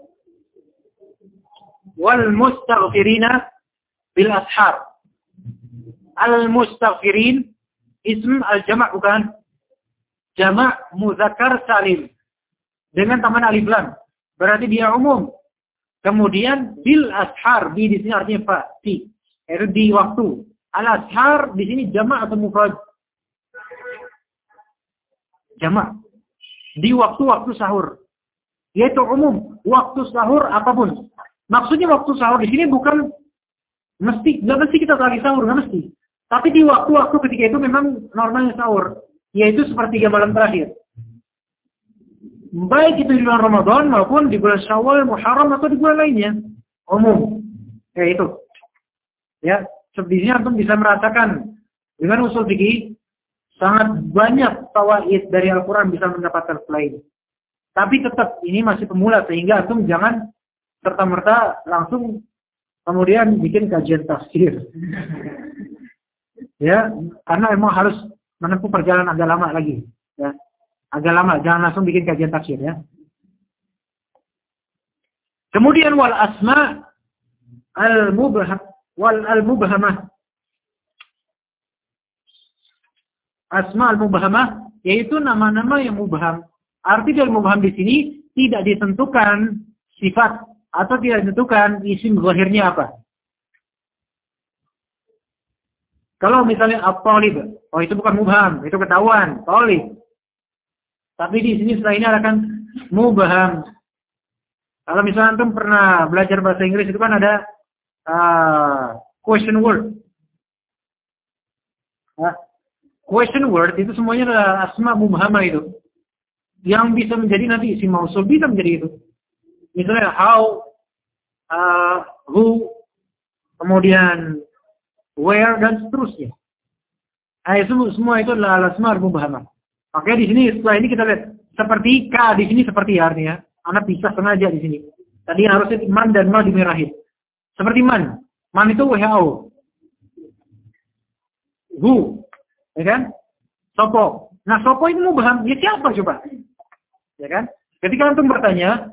wal mustaghfirina bil ashar. Al mustaghfirin ism al jama' bukan? Jama' muzakkar salim dengan tambahan alif lam. Berarti dia umum. Kemudian bil ashar, bi di sini artinya fa, ti, yaitu di waktu. Al ashar di sini jama' atau mufrad? Jama'. Di waktu-waktu sahur. Yaitu umum, waktu sahur apapun. Maksudnya waktu sahur di sini bukan mesti, nggak mesti kita lagi sahur, nggak mesti. Tapi di waktu-waktu ketika itu memang normalnya sahur, yaitu sepertiga malam terakhir. Baik itu di bulan Ramadan maupun di bulan Syawal, Muharram atau di bulan lainnya. Umum. Ya itu. Ya, sebenarnya antum bisa merasakan dengan usul fikih sangat banyak fawaid dari Al-Qur'an bisa mendapatkan selain. Tapi tetap ini masih pemula sehingga antum jangan serta-merta langsung kemudian bikin kajian tafsir. Ya, karena memang harus menempuh perjalanan agak lama lagi, ya. Agak lama, jangan langsung bikin kajian tafsir ya. Kemudian wal asma al-mubham wal al-mubhamah. Asma al-mubhamah yaitu nama-nama yang mubham. Arti dari mubham di sini tidak ditentukan sifat atau tidak ditentukan isim zahirnya apa. Kalau misalnya at-talib, oh itu bukan mubham, itu ketahuan, talib. Tapi di sini setelah ini akan mubham. Kalau misalnya antum pernah belajar bahasa Inggris itu kan ada uh, question word. Nah, question word itu semuanya adalah asma mubhamah itu. Yang bisa menjadi nanti isim mausul bisa menjadi itu. Misalnya how, uh, who, kemudian where dan seterusnya. Nah, semua, semua itu adalah asma mubhamah. Oke, di sini setelah ini kita lihat seperti K di sini seperti ya artinya. Anak pisah sengaja di sini. Tadi harusnya man dan ma dimerahin. Seperti man. Man itu W H O. Who. Ya kan? Sopo. Nah, sopo itu mubham. Ya siapa coba? Ya kan? Ketika antum bertanya,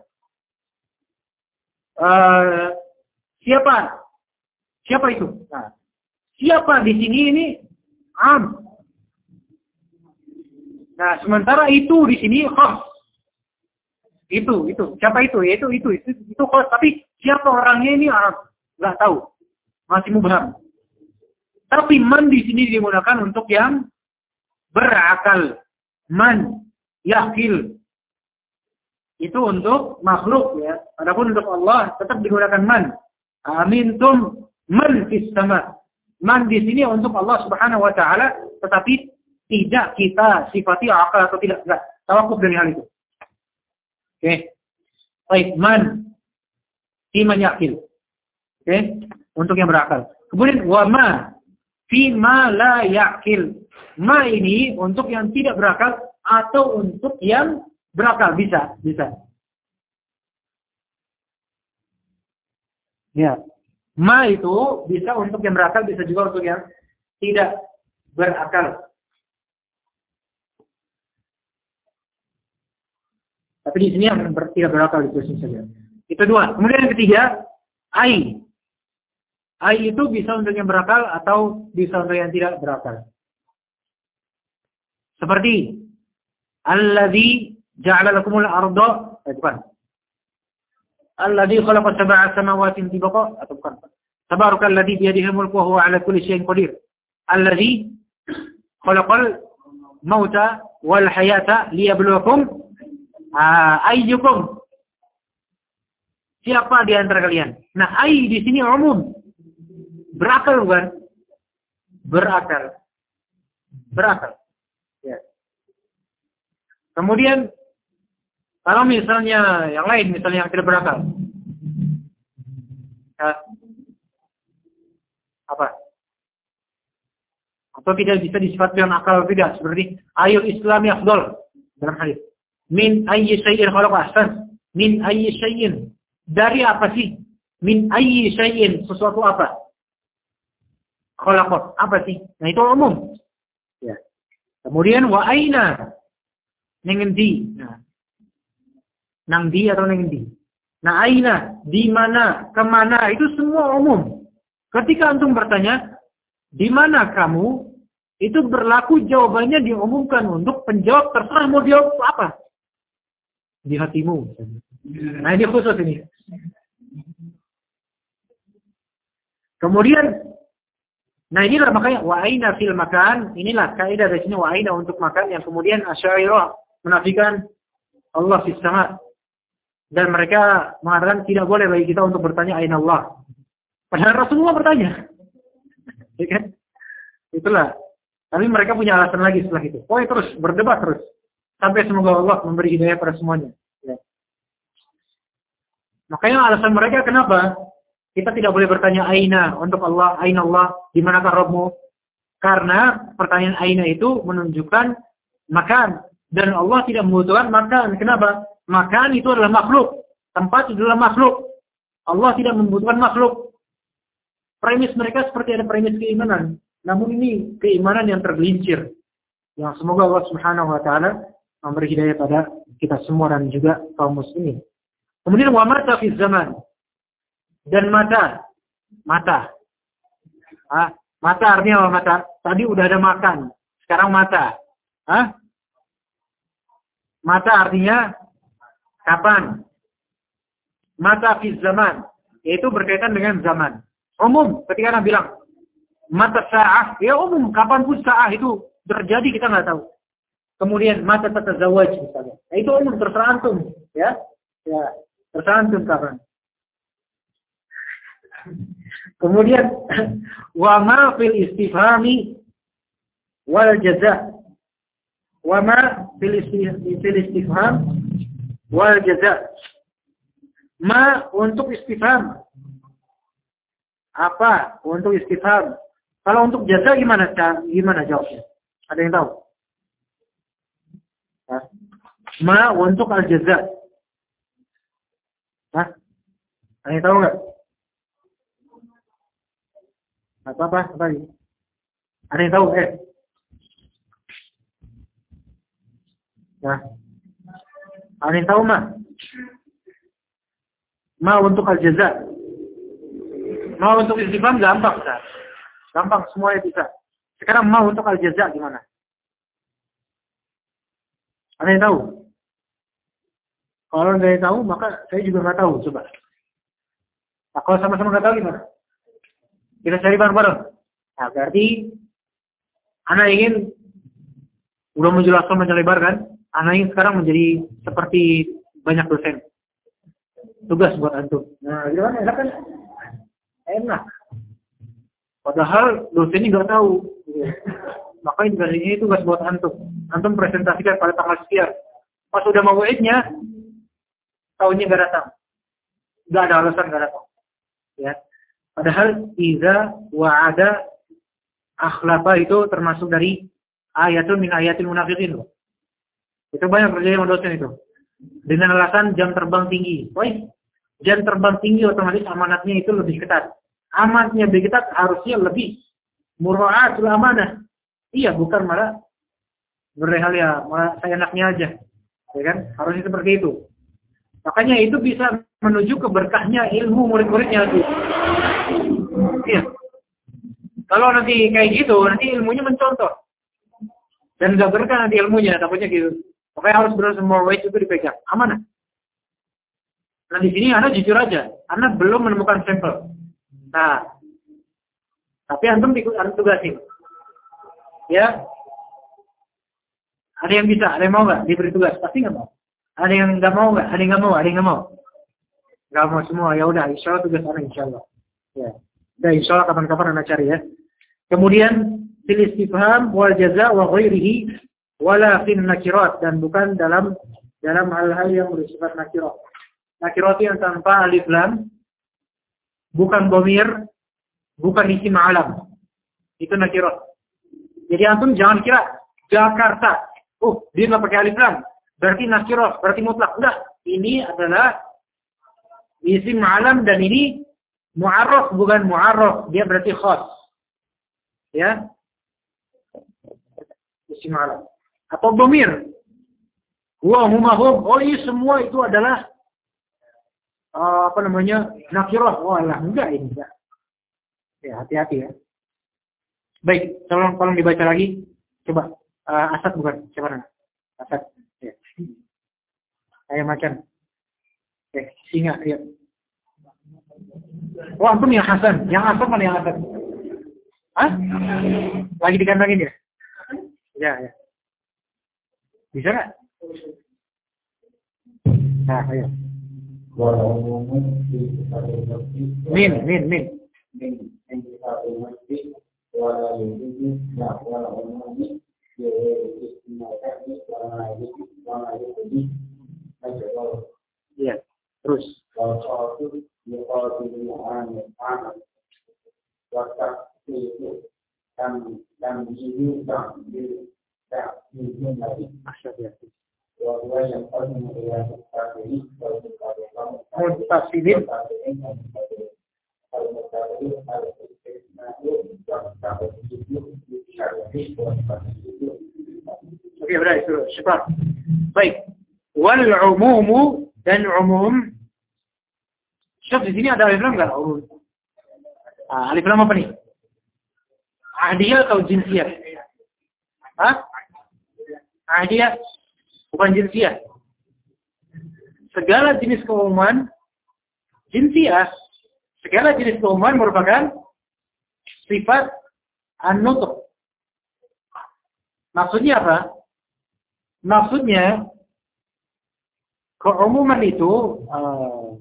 uh, siapa? Siapa itu? Nah, siapa di sini ini am. Nah, sementara itu di sini khas. Itu, itu. Siapa itu? Ya, itu, itu, itu, itu khas. Tapi siapa orangnya ini Arab? Nggak tahu. Masih mubham. Tapi man di sini digunakan untuk yang berakal. Man, yakil. Itu untuk makhluk ya. Adapun untuk Allah tetap digunakan man. Amintum man fis sama. Man di sini untuk Allah Subhanahu wa taala, tetapi tidak kita sifati akal atau tidak. Enggak. Tawakuf dari hal itu. Oke. Okay. Baik, man fi man yakil. Oke. Okay. Untuk yang berakal. Kemudian wa ma fi ma la yakil. Ma ini untuk yang tidak berakal atau untuk yang berakal, bisa, bisa. Ya. Ma itu bisa untuk yang berakal, bisa juga untuk yang tidak berakal. Tapi di sini yang ber, tidak berakal itu saja. Itu dua. Kemudian yang ketiga, ai. Ai itu bisa untuk yang berakal atau bisa untuk yang tidak berakal. Seperti alladzi ja'ala lakumul arda, eh, bukan. Alladzi khalaqa sab'a samawati tibaqa, atau bukan. Tabarakalladzi bi yadihi mulku wa huwa 'ala kulli syai'in qadir. Alladzi khalaqal mauta wal hayata liyabluwakum ayyukum. Siapa di antara kalian? Nah, ai di sini umum. Berakal bukan? Berakal. Berakal. Ya. Kemudian kalau misalnya yang lain, misalnya yang tidak berakal, ya, apa? Atau tidak bisa disifatkan akal tidak, seperti ayul Islami afdal dalam hadis. Min ayyi syai'in khalaqa ahsan. Min ayyi syai'in. Dari apa sih? Min ayyi syai'in, sesuatu apa? Khalaqa, apa sih? Nah, itu umum. Ya. Kemudian wa aina, nengendi. Nah, nang di atau nengendi. Nah, aina, di mana, kemana, itu semua umum. Ketika antum bertanya, di mana kamu, itu berlaku jawabannya diumumkan untuk penjawab terserah mau jawab apa. Di hatimu. Nah, ini khusus ini. Kemudian, nah inilah makanya wa aina fil makan, inilah kaidah dari sini wa aina untuk makan, yang kemudian Asy'ariyah menafikan Allah fis sama. Dan mereka mengatakan tidak boleh bagi kita untuk bertanya aina Allah. Padahal Rasulullah bertanya. Ya kan? Itulah. Tapi mereka punya alasan lagi setelah itu. Oh, terus berdebat terus. Sampai semoga Allah memberi hidayah pada semuanya. Ya. Makanya alasan mereka kenapa kita tidak boleh bertanya aina untuk Allah, aina Allah, di manakah Rabbmu? Karena pertanyaan aina itu menunjukkan makan, dan Allah tidak membutuhkan makan. Kenapa? Makan itu adalah makhluk, tempat itu adalah makhluk. Allah tidak membutuhkan makhluk. Premis mereka seperti ada premis keimanan, namun ini keimanan yang tergelincir. Yang semoga Allah Subhanahu wa taala memberi hidayah pada kita semua dan juga kaum muslimin. Kemudian wa mata fi zaman. Dan mata, mata, ah, mata artinya apa mata? Tadi udah ada makan, sekarang mata, ah, mata artinya kapan? Mata fi zaman, yaitu berkaitan dengan zaman. Umum, ketika Nabi bilang mata sa'ah, ya umum, kapanpun sa'ah itu terjadi kita nggak tahu. Kemudian mata tatazawaj misalnya, nah, itu umum, terserah antum, ya, ya, terserah antum kapan. Kemudian wa ma fil istifhami wal jaza. Wa ma fil istifham wal jaza. Ma untuk istifham. Apa untuk istifham? Kalau untuk jaza gimana gimana jawabnya? Ada yang tahu? Hah? Ma untuk al jaza. Hah? Ada yang tahu enggak? Apa-apa, apa lagi? Ada yang tahu, eh? Nah, ada yang tahu, Ma? Ma untuk al-jaza. Ma untuk istifham gampang, Ustaz. Gampang, semuanya bisa. Sekarang ma untuk al-jaza gimana? Ada yang tahu? Kalau nggak ada yang tahu, maka saya juga nggak tahu. Coba. Nah, kalau sama-sama nggak tahu gimana? Kita cari bareng-bareng. Nah, berarti Anda ingin udah menjelaskan menjelebar kan? Anda ingin sekarang menjadi seperti banyak dosen. Tugas buat antum. Nah, gimana? Enak kan? Enak. Padahal dosennya nggak tahu. Makanya dikasihnya itu tugas buat antum. Antum presentasikan pada tanggal sekian. Pas udah mau wait-nya, tahunnya nggak datang. Nggak ada alasan nggak datang. Ya. Padahal iza wa'ada akhlafa itu termasuk dari ayatun min ayatil munafiqin. Itu banyak terjadi sama dosen itu. Dengan alasan jam terbang tinggi. Woi, jam terbang tinggi otomatis amanatnya itu lebih ketat. Amanatnya lebih ketat harusnya lebih mura'atul amanah. Iya, bukan malah berrehal ya, malah saya enaknya aja. Ya kan? Harusnya seperti itu. Makanya itu bisa menuju ke berkahnya ilmu murid-muridnya itu. Iya. Kalau nanti kayak gitu, nanti ilmunya mencontoh. Dan nggak berkah nanti ilmunya, takutnya gitu. Makanya harus benar semua wajib itu dipegang. Amanah. Nah di sini Anda jujur aja, Anda belum menemukan sampel. Nah, tapi antum ikut antum tugasin. Ya. Ada yang bisa, ada yang mau nggak diberi tugas? Pasti nggak mau. Ada yang nggak mau nggak? Ada yang nggak mau? Ada yang nggak mau? Nggak mau semua. Ya udah, insya Allah tugas Anda insya Allah. Ya. Udah insya Allah kapan-kapan Anda cari ya. Kemudian fil istifham wal jaza wa ghairihi wala fin nakirat, dan bukan dalam dalam hal-hal yang bersifat nakirat. Nakirat yang tanpa alif lam, bukan dhamir, bukan isim alam. Itu nakirat. Jadi antum jangan kira Jakarta, oh dia nggak pakai alif lam, berarti nakirat, berarti mutlak. Enggak, ini adalah isim alam dan ini mu'arraf bukan mu'arraf, dia berarti khas. Ya. Isim alam. Atau dhamir. Wa huma hum, oh iya semua itu adalah uh, apa namanya? Nakirah. Oh alah, enggak ini enggak. Ya, hati-hati ya. Baik, tolong tolong dibaca lagi. Coba uh, Asad bukan, siapa namanya? Asad. Ya. Ayam macan. Eh, singa, ya. Oh, antum yang Hasan. Yang Asad mana yang Asad? Hah? Lagi dikandangin ya? Ya, ya. Bisa nggak? Nah, ayo. Min, min, min. Iya, terus. Mutasilin. Oke, benar itu. Syukur. Baik. Wal umumu dan umum. Syuf di sini ada alif lam enggak? Ah, alif lam apa nih? Ahdiyah atau jinsiyah? Hah? Ahdiyah bukan jinsiyah. Segala jenis keumuman jinsiyah, segala jenis keumuman merupakan sifat an-nutq. Maksudnya apa? Maksudnya keumuman itu uh,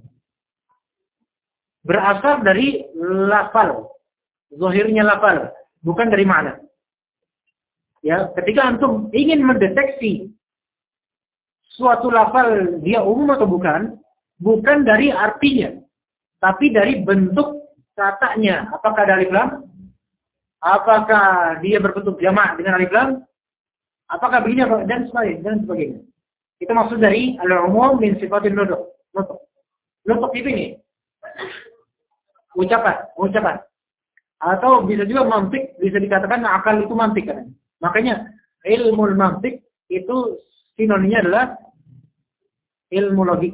berasal dari lafal, zahirnya lafal, bukan dari makna. Ya, ketika antum ingin mendeteksi suatu lafal dia umum atau bukan, bukan dari artinya, tapi dari bentuk katanya. Apakah ada alif lam? Apakah dia berbentuk jamak dengan alif lam? Apakah begini dan sebagainya, dan sebagainya. Itu maksud dari al-umum min sifatin nutq. Nutq itu ini ucapan, ucapan. Atau bisa juga mantik, bisa dikatakan akal itu mantik kan. Makanya ilmu mantik itu sinonimnya adalah ilmu logik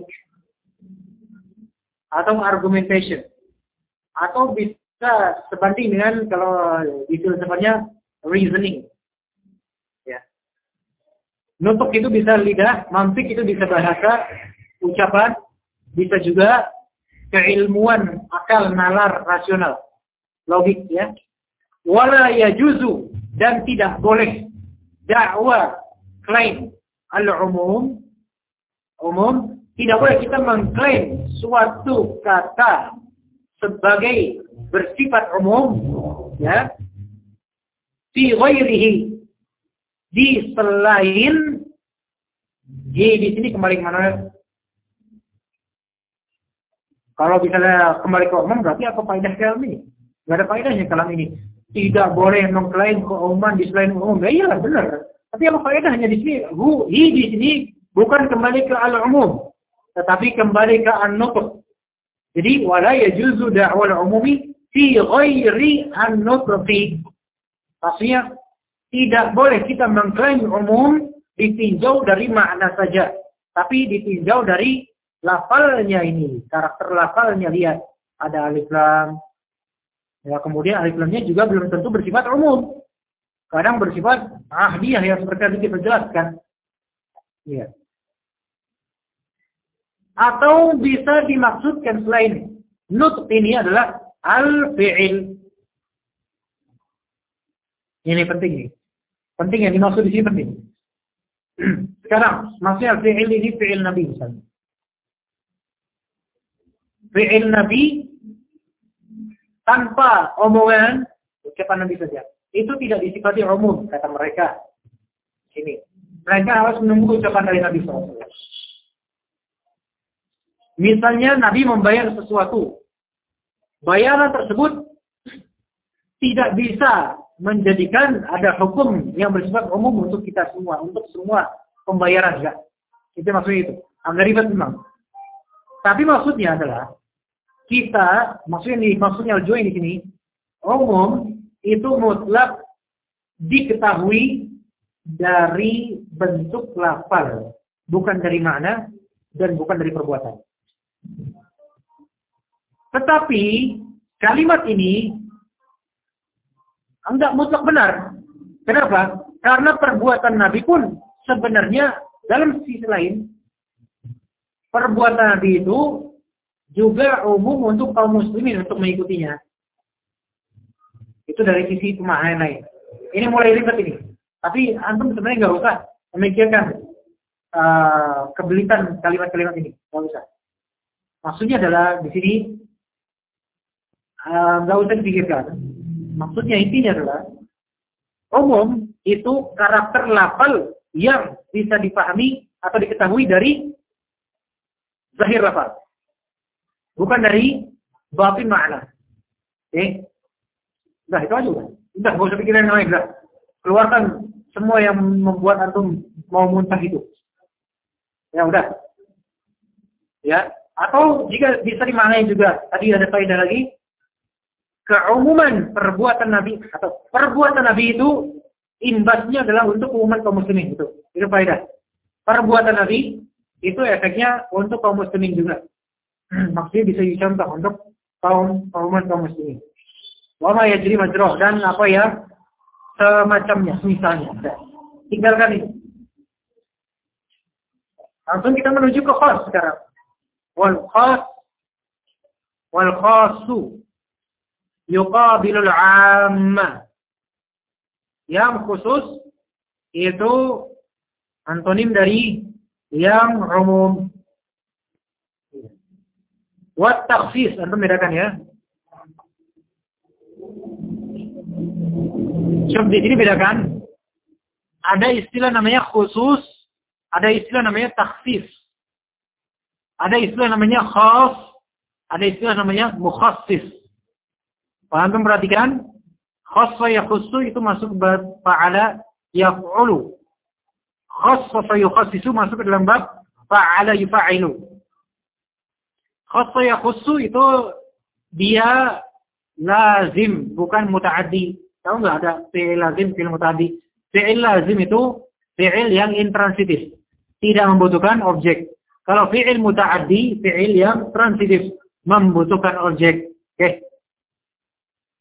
atau argumentation, atau bisa sebanding dengan kalau di filsafatnya reasoning. Ya. Nutuk itu bisa lidah, mantik itu bisa bahasa, ucapan, bisa juga keilmuan, akal, nalar, rasional, logik ya. Wala yajuzu, dan tidak boleh dakwah klaim al-umum, umum, tidak boleh kita mengklaim suatu kata sebagai bersifat umum ya, fi ghairihi, di selain, di di sini kembali ke mana? Kalau misalnya kembali ke umum berarti apa faedah kalam ini? Enggak ada faedahnya kalam ini. Tidak boleh mengklaim keumuman di selain umum. Ya iyalah benar. Tapi apa faedahnya di sini? Hu, hi di sini bukan kembali ke al-umum, tetapi kembali ke an-nutq. Jadi wala yajuzu da'wal umumi fi ghairi an-nutqi. Maksudnya tidak boleh kita mengklaim umum ditinjau dari makna saja, tapi ditinjau dari lafalnya ini, karakter lafalnya. Lihat, ada alif lam. Ya, kemudian alif lamnya juga belum tentu bersifat umum. Kadang bersifat ahdiyah yang seperti yang kita jelaskan. Ya. Atau bisa dimaksudkan selain nutq ini adalah al-fi'il. Ini penting nih. Penting yang dimaksud di sini penting. Sekarang, maksudnya fi'il ini fi'il Nabi misalnya. Fi'il Nabi tanpa omongan ucapan Nabi saja. Itu tidak disifati umum, kata mereka. Sini. Mereka harus menunggu ucapan dari Nabi shallallahu alaihi wasallam. Misalnya Nabi membayar sesuatu. Bayaran tersebut tidak bisa menjadikan ada hukum yang bersifat umum untuk kita semua, untuk semua pembayaran enggak. Itu maksudnya itu. Agak ribet memang. Tapi maksudnya adalah kita, maksudnya nih, maksudnya al-join di sini, umum itu mutlak diketahui dari bentuk lafal, bukan dari makna dan bukan dari perbuatan. Tetapi kalimat ini enggak mutlak benar. Kenapa? Karena perbuatan Nabi pun sebenarnya dalam sisi lain, perbuatan Nabi itu juga umum untuk kaum muslimin untuk mengikutinya. Itu dari sisi pemahaman lain. Ini mulai ribet ini. Tapi antum sebenarnya nggak usah memikirkan uh, kebelitan kalimat-kalimat ini. Nggak usah. Maksudnya adalah di sini nggak uh, usah dipikirkan. Maksudnya intinya adalah umum itu karakter lafal yang bisa dipahami atau diketahui dari zahir lafal, bukan dari batin makna. Oke, okay? Nah itu aja udah. Udah nggak usah pikirin yang lain. Udah. Keluarkan semua yang membuat antum mau muntah itu. Ya udah. Ya. Atau jika bisa dimaknai juga, tadi ada faedah lagi, keumuman perbuatan Nabi atau perbuatan Nabi itu imbasnya adalah untuk umuman kaum muslimin itu. Itu faedah. Perbuatan Nabi itu efeknya untuk kaum muslimin juga. Maksudnya bisa dicontoh untuk kaum umuman kaum muslimin. Wa ma yajri majrah, dan apa ya semacamnya misalnya. Tinggalkan ini. Langsung kita menuju ke khas sekarang. Wal khas wal khasu yuqabilul 'amma. Yang khusus itu antonim dari yang umum. Wat takhsis, antum bedakan ya. Coba di sini bedakan. Ada istilah namanya khusus, ada istilah namanya takhsis. Ada istilah namanya khas, ada istilah namanya mukhassis. Antum perhatikan, khassa yakhussu itu masuk bab fa'ala yaf'ulu. Khassa yukhassisu masuk ke dalam bab fa'ala yufa'ilu. Khassa yakhussu itu dia lazim, bukan muta'addi. Tahu nggak ada fi'il lazim, fi'il muta'addi? Fi'il lazim itu fi'il yang intransitif, tidak membutuhkan objek. Kalau fi'il muta'addi, fi'il yang transitif, membutuhkan objek. Oke. Okay.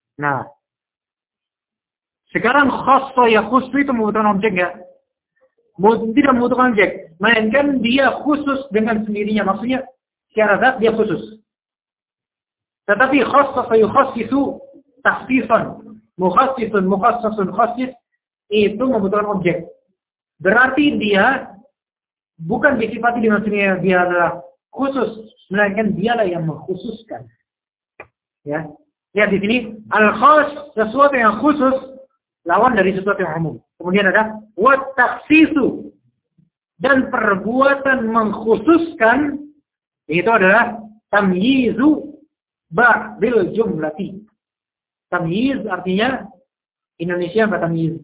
Nah, sekarang khassa yakhussu itu membutuhkan objek nggak? tidak membutuhkan objek, melainkan dia khusus dengan sendirinya. Maksudnya secara zat dia khusus. Tetapi khassasa yukhassisu takhsisan, mukhassisun mukhassasun khassis itu membutuhkan objek. Berarti dia bukan disifati dengan sendirinya dia adalah khusus, melainkan dialah yang mengkhususkan. Ya. Lihat di sini al-khass, sesuatu yang khusus lawan dari sesuatu yang umum. Kemudian ada wat takhsisu, dan perbuatan mengkhususkan itu adalah tamyizu ba'dil jumlati. Tamyiz artinya Indonesia apa tamyiz?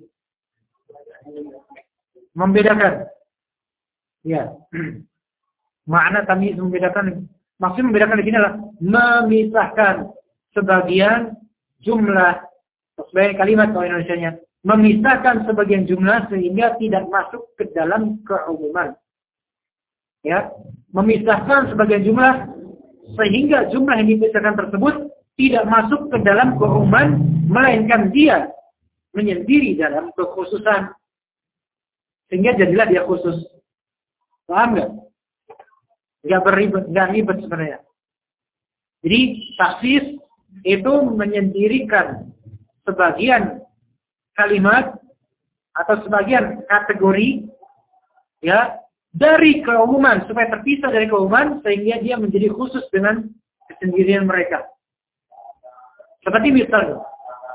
Membedakan. Ya. Makna tamyiz membedakan, maksud membedakan di sini adalah memisahkan sebagian jumlah, sebagian kalimat kalau Indonesianya, memisahkan sebagian jumlah sehingga tidak masuk ke dalam keumuman. Ya, memisahkan sebagian jumlah sehingga jumlah yang dipisahkan tersebut tidak masuk ke dalam keumuman, melainkan dia menyendiri dalam kekhususan. Sehingga jadilah dia khusus. Paham nggak? Nggak beribet, nggak ribet sebenarnya. Jadi taksis itu menyendirikan sebagian kalimat atau sebagian kategori ya dari keumuman supaya terpisah dari keumuman sehingga dia menjadi khusus dengan kesendirian mereka. Seperti misalnya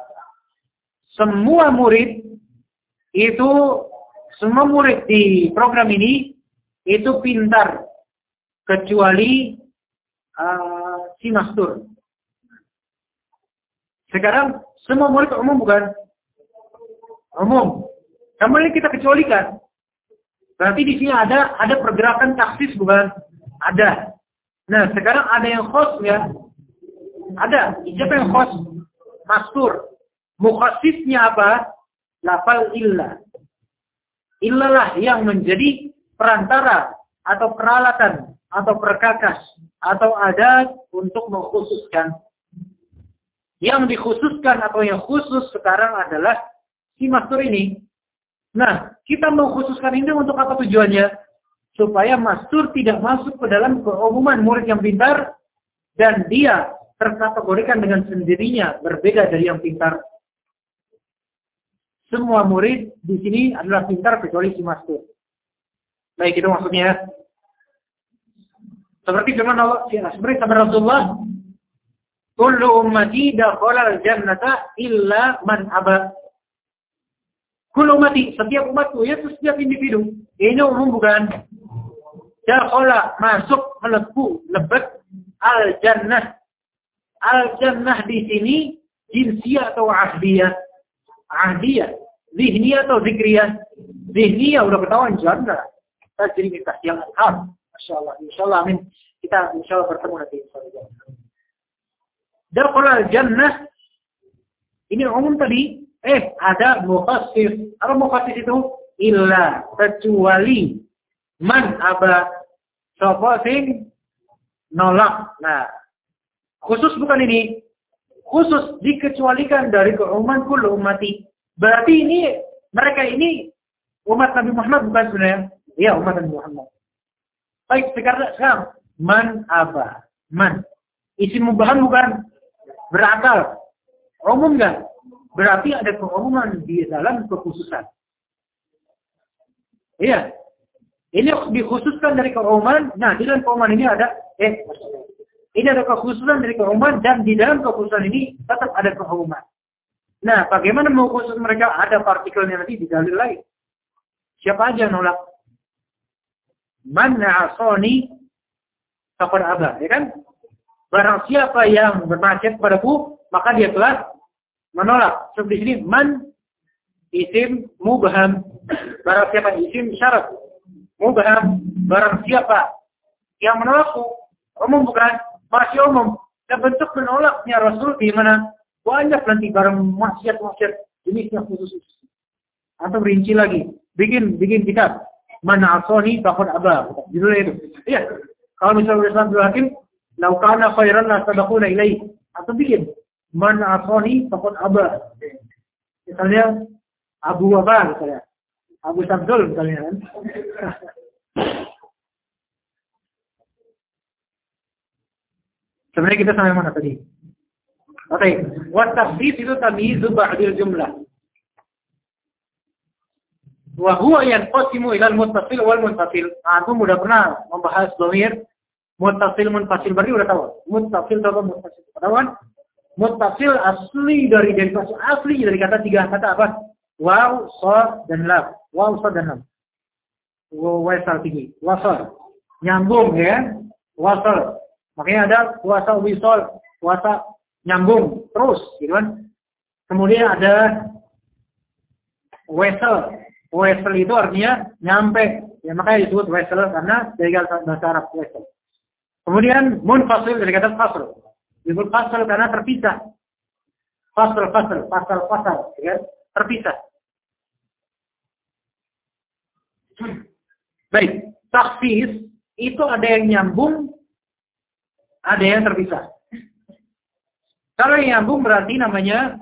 semua murid itu semua murid di program ini itu pintar kecuali uh, si mastur. Sekarang semua murid umum bukan? Umum. Kemudian kita kecualikan. Berarti di sini ada ada pergerakan taksis bukan? Ada. Nah, sekarang ada yang khos ya? Ada. Siapa yang khos? Mastur. Mukhassisnya apa? Lafal illa. Illalah yang menjadi perantara atau peralatan atau perkakas atau adat untuk mengkhususkan. Yang dikhususkan atau yang khusus sekarang adalah si mastur ini. Nah, kita mengkhususkan ini untuk apa tujuannya? Supaya mastur tidak masuk ke dalam keumuman murid yang pintar dan dia terkategorikan dengan sendirinya berbeda dari yang pintar. Semua murid di sini adalah pintar kecuali si mastur. Baik, itu maksudnya. Seperti firman Allah, seperti sabda Rasulullah, kullu ummati dakhala al-jannata illa man aba. Kullu ummati, setiap umatku, yaitu setiap individu. Ini umum bukan? Dakhala, masuk, melebu, lebet, al-jannah. Al-jannah di sini jinsiyah atau ahdiyah. Ahdiyah. Zihniyah atau zikriyah. Zihniyah udah ketahuan jannah. Kita jadi kita yang al Masya Allah. Insya Allah amin. Kita insya Allah bertemu nanti. Dakhala al-jannah. Ini umum tadi. Eh, ada mukhassis. Apa mukhassis itu? Illa. Kecuali. Man aba. Sapa sing nolak. Nah. Khusus bukan ini. Khusus dikecualikan dari keumuman kullu ummati. Berarti ini, mereka ini umat Nabi Muhammad bukan sebenarnya? Iya, umat Nabi Muhammad. Baik, sekarang, sekarang. Man aba. Man. Isim mubahan bukan? Berakal. Umum kan? Berarti ada keumuman di dalam kekhususan. Iya. Ini dikhususkan dari keumuman. Nah, di dalam keumuman ini ada, eh, ini ada kekhususan dari keumuman dan di dalam kekhususan ini tetap ada keumuman. Nah, bagaimana mengkhusus mereka? Ada partikelnya nanti di dalil lain. Siapa aja yang nolak? Man na'asoni faqad aba, ya kan? Barang siapa yang bermaksiat kepadaku, maka dia telah menolak. Seperti di sini man isim mubham. Barang siapa isim syarat mubham. Barang siapa yang menolakku, umum bukan? Masih umum. Dan bentuk menolaknya Rasul di mana banyak nanti barang maksiat-maksiat jenisnya khusus. Atau rinci lagi. Bikin bikin kitab. Mana asoni faqad aba. Judulnya itu. Iya. Kalau misalnya Islam Abdul Hakim, lau kana khairan la sabaquna ilaih. Atau bikin. Man asoni faqad aba. Misalnya Abu Wabah misalnya. Abu Sabdul misalnya kan. Sebenarnya kita sampai mana tadi? Oke, okay. Wa takhsis itu tamyizu ba'dil jumlah. Wa huwa yanqasimu ila al-muttasil wal munfasil. Antum udah pernah membahas dhamir muttasil munfasil, berarti udah tahu. Muttasil atau munfasil. Tahu kan? Muttasil asli dari dari asli dari kata tiga kata apa? Waw, sa dan lam. Waw, sa dan lam. Wasal tinggi. Wasal. Nyambung ya. Wasal. Makanya ada puasa wisol, puasa nyambung terus, gitu kan? Kemudian ada wesel. Wesel itu artinya nyampe. Ya makanya disebut wesel karena dari bahasa Arab wesel. Kemudian munfasil dari kata fasl. Disebut fasl karena terpisah. Fasl, fasl, fasal, fasal, ya, terpisah. Baik, takhsis itu ada yang nyambung, ada yang terpisah. Kalau yang nyambung berarti namanya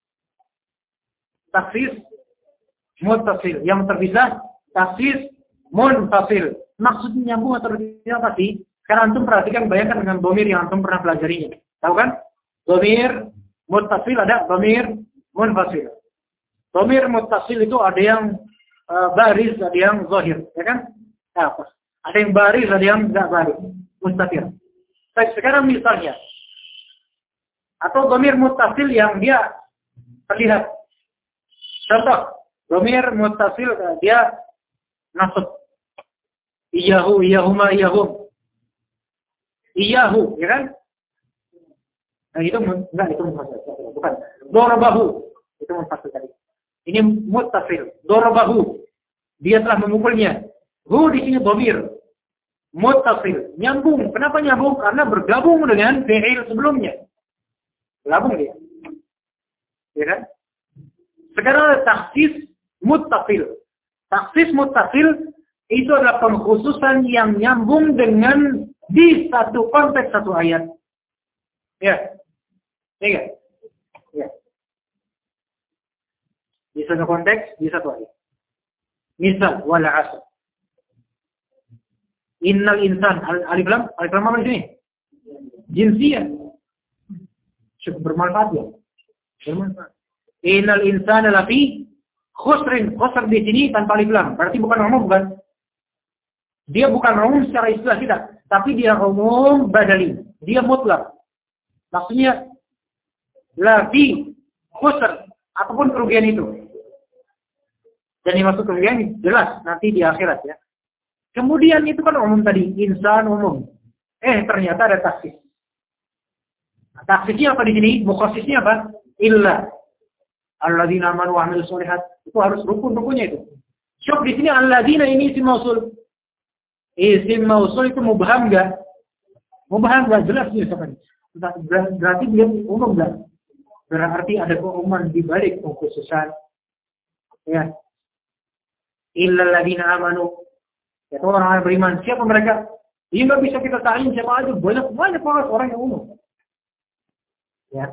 takhsis muttasil. Yang terpisah takhsis munfasil. Maksudnya nyambung atau terpisah apa sih? Sekarang antum perhatikan, bayangkan dengan dhamir yang antum pernah pelajarinya. Tahu kan? Dhamir muttasil ada, dhamir munfasil. Dhamir muttasil itu ada yang uh, baris, ada yang zahir, ya kan? Nah, ada yang baris, ada yang enggak baris, mustatir. Baik, sekarang misalnya, atau dhamir muttasil yang dia terlihat. Contoh, dhamir muttasil dia nasab. Iyahu, iyahuma, iyahum. Iyahu, ya kan? Nah, itu enggak, itu muttasil, bukan. Dorobahu, itu muttasil tadi. Ini muttasil. Dorobahu, dia telah memukulnya. Hu di sini dhamir muttasil, nyambung. Kenapa nyambung? Karena bergabung dengan fi'il sebelumnya. Gabung dia. Ya kan? Sekarang takhsis muttasil. Takhsis muttasil itu adalah pengkhususan yang nyambung dengan di satu konteks satu ayat. Ya. Ya. Ya. Di satu konteks, di satu ayat. Misal, wal 'asr. Innal insan, alif lam, alif lam apa di sini? Jinsiyah. Cukup bermanfaat ya. Bermanfaat. Innal insana lafi khusrin. Khusr di sini tanpa alif lam. Berarti bukan umum, bukan? Dia bukan umum secara istilah kita, tapi dia umum badali. Dia mutlak. Maksudnya lafi khusr, apapun kerugian itu. Dan dimaksud kerugian jelas nanti di akhirat ya. Kemudian itu kan umum tadi, insan umum. Eh ternyata ada taksis. Taksisnya apa di sini? Mukhasisnya apa? Illa alladzina amanu wa 'amilus shalihat. Itu harus rukun-rukunnya itu. Syuk di sini alladzina ini isim mausul. Isim mausul itu mubham enggak? Mubham enggak jelas dia sebenarnya. Berarti dia umum enggak? Berarti ada keumuman di balik pengkhususan. Ya. Illa alladzina amanu. Yaitu orang-orang beriman. Siapa mereka? Ini nggak bisa kita tahin siapa aja. Banyak-banyak orang yang umum. Ya.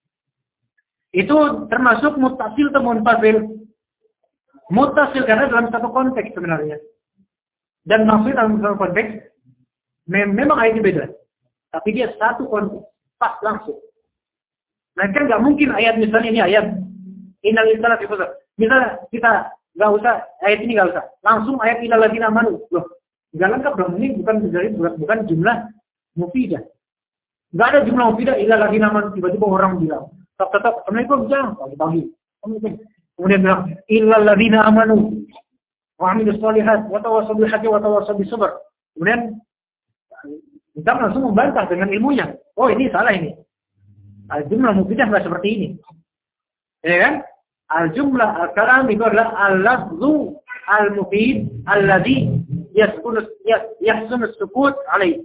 Itu termasuk muttasil atau munfasil. Muttasil karena dalam satu konteks sebenarnya. Dan maksud dalam satu konteks memang ayatnya beda. Tapi dia satu konteks. Pas langsung. Nah kan nggak mungkin ayat misalnya ini ayat. Innal insana lafi khusr. Misalnya kita nggak usah, ayat ini nggak usah. Langsung ayat innal ladzina amanu. Loh, nggak lengkap dong. Ini bukan dari bukan jumlah mufidah. Nggak ada jumlah mufidah innal ladzina amanu. Tiba-tiba orang bilang, tetap-tetap, Assalamualaikum, jangan pagi-pagi. Kemudian bilang, innal ladzina amanu wa 'amilus shalihat wa tawassaw bil haqqi wa tawassaw bis sabr. Kemudian kita langsung membantah dengan ilmunya. Oh, ini salah ini. Jumlah mufidah nggak seperti ini. Ya kan? Al-jumlah al-kalam itu adalah al-lafzu al-mufid alladhi yaskunu yahsunu as-sukut alaih.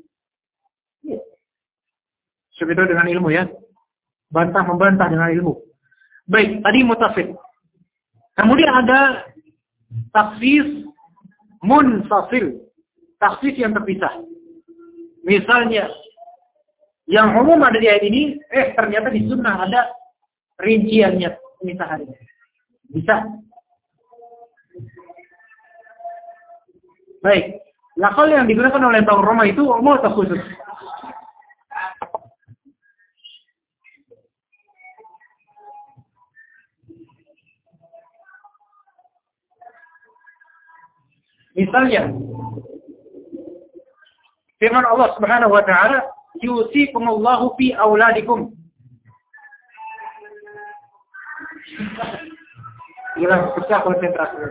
Seperti dengan ilmu ya. Bantah membantah dengan ilmu. Baik, tadi mutasil. Kemudian ada takhsis munfasil. Takhsis yang terpisah. Misalnya yang umum ada di ayat ini, eh ternyata di sunnah ada rinciannya pemisahannya. Bisa. Baik. Lafal yang digunakan oleh Bang Roma itu umum atau khusus? Misalnya, firman Allah Subhanahu wa taala, "Yusikumullahu fi auladikum." Hilang pecah konsentrasi.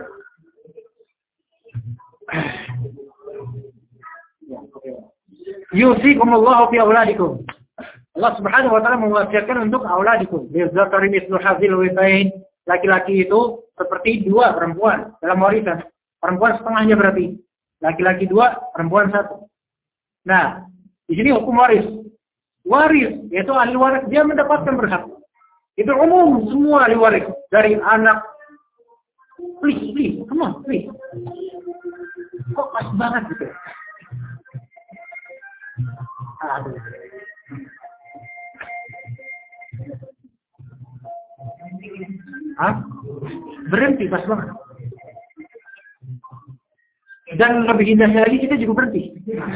Yusikumullahu fi auladikum. Allah Subhanahu wa taala mewasiatkan untuk auladikum. Lidzakari mithlu hadzil unthayain. Laki-laki itu seperti dua perempuan dalam warisan. Perempuan setengahnya berarti. Laki-laki dua, perempuan satu. Nah, di sini hukum waris. Waris, yaitu ahli waris, dia mendapatkan berhak. Itu umum semua ahli waris. Dari anak. Please, please, come on, please. Kok pas banget gitu. Aduh. Hah? Berhenti pas banget. Dan lebih indahnya lagi kita juga berhenti.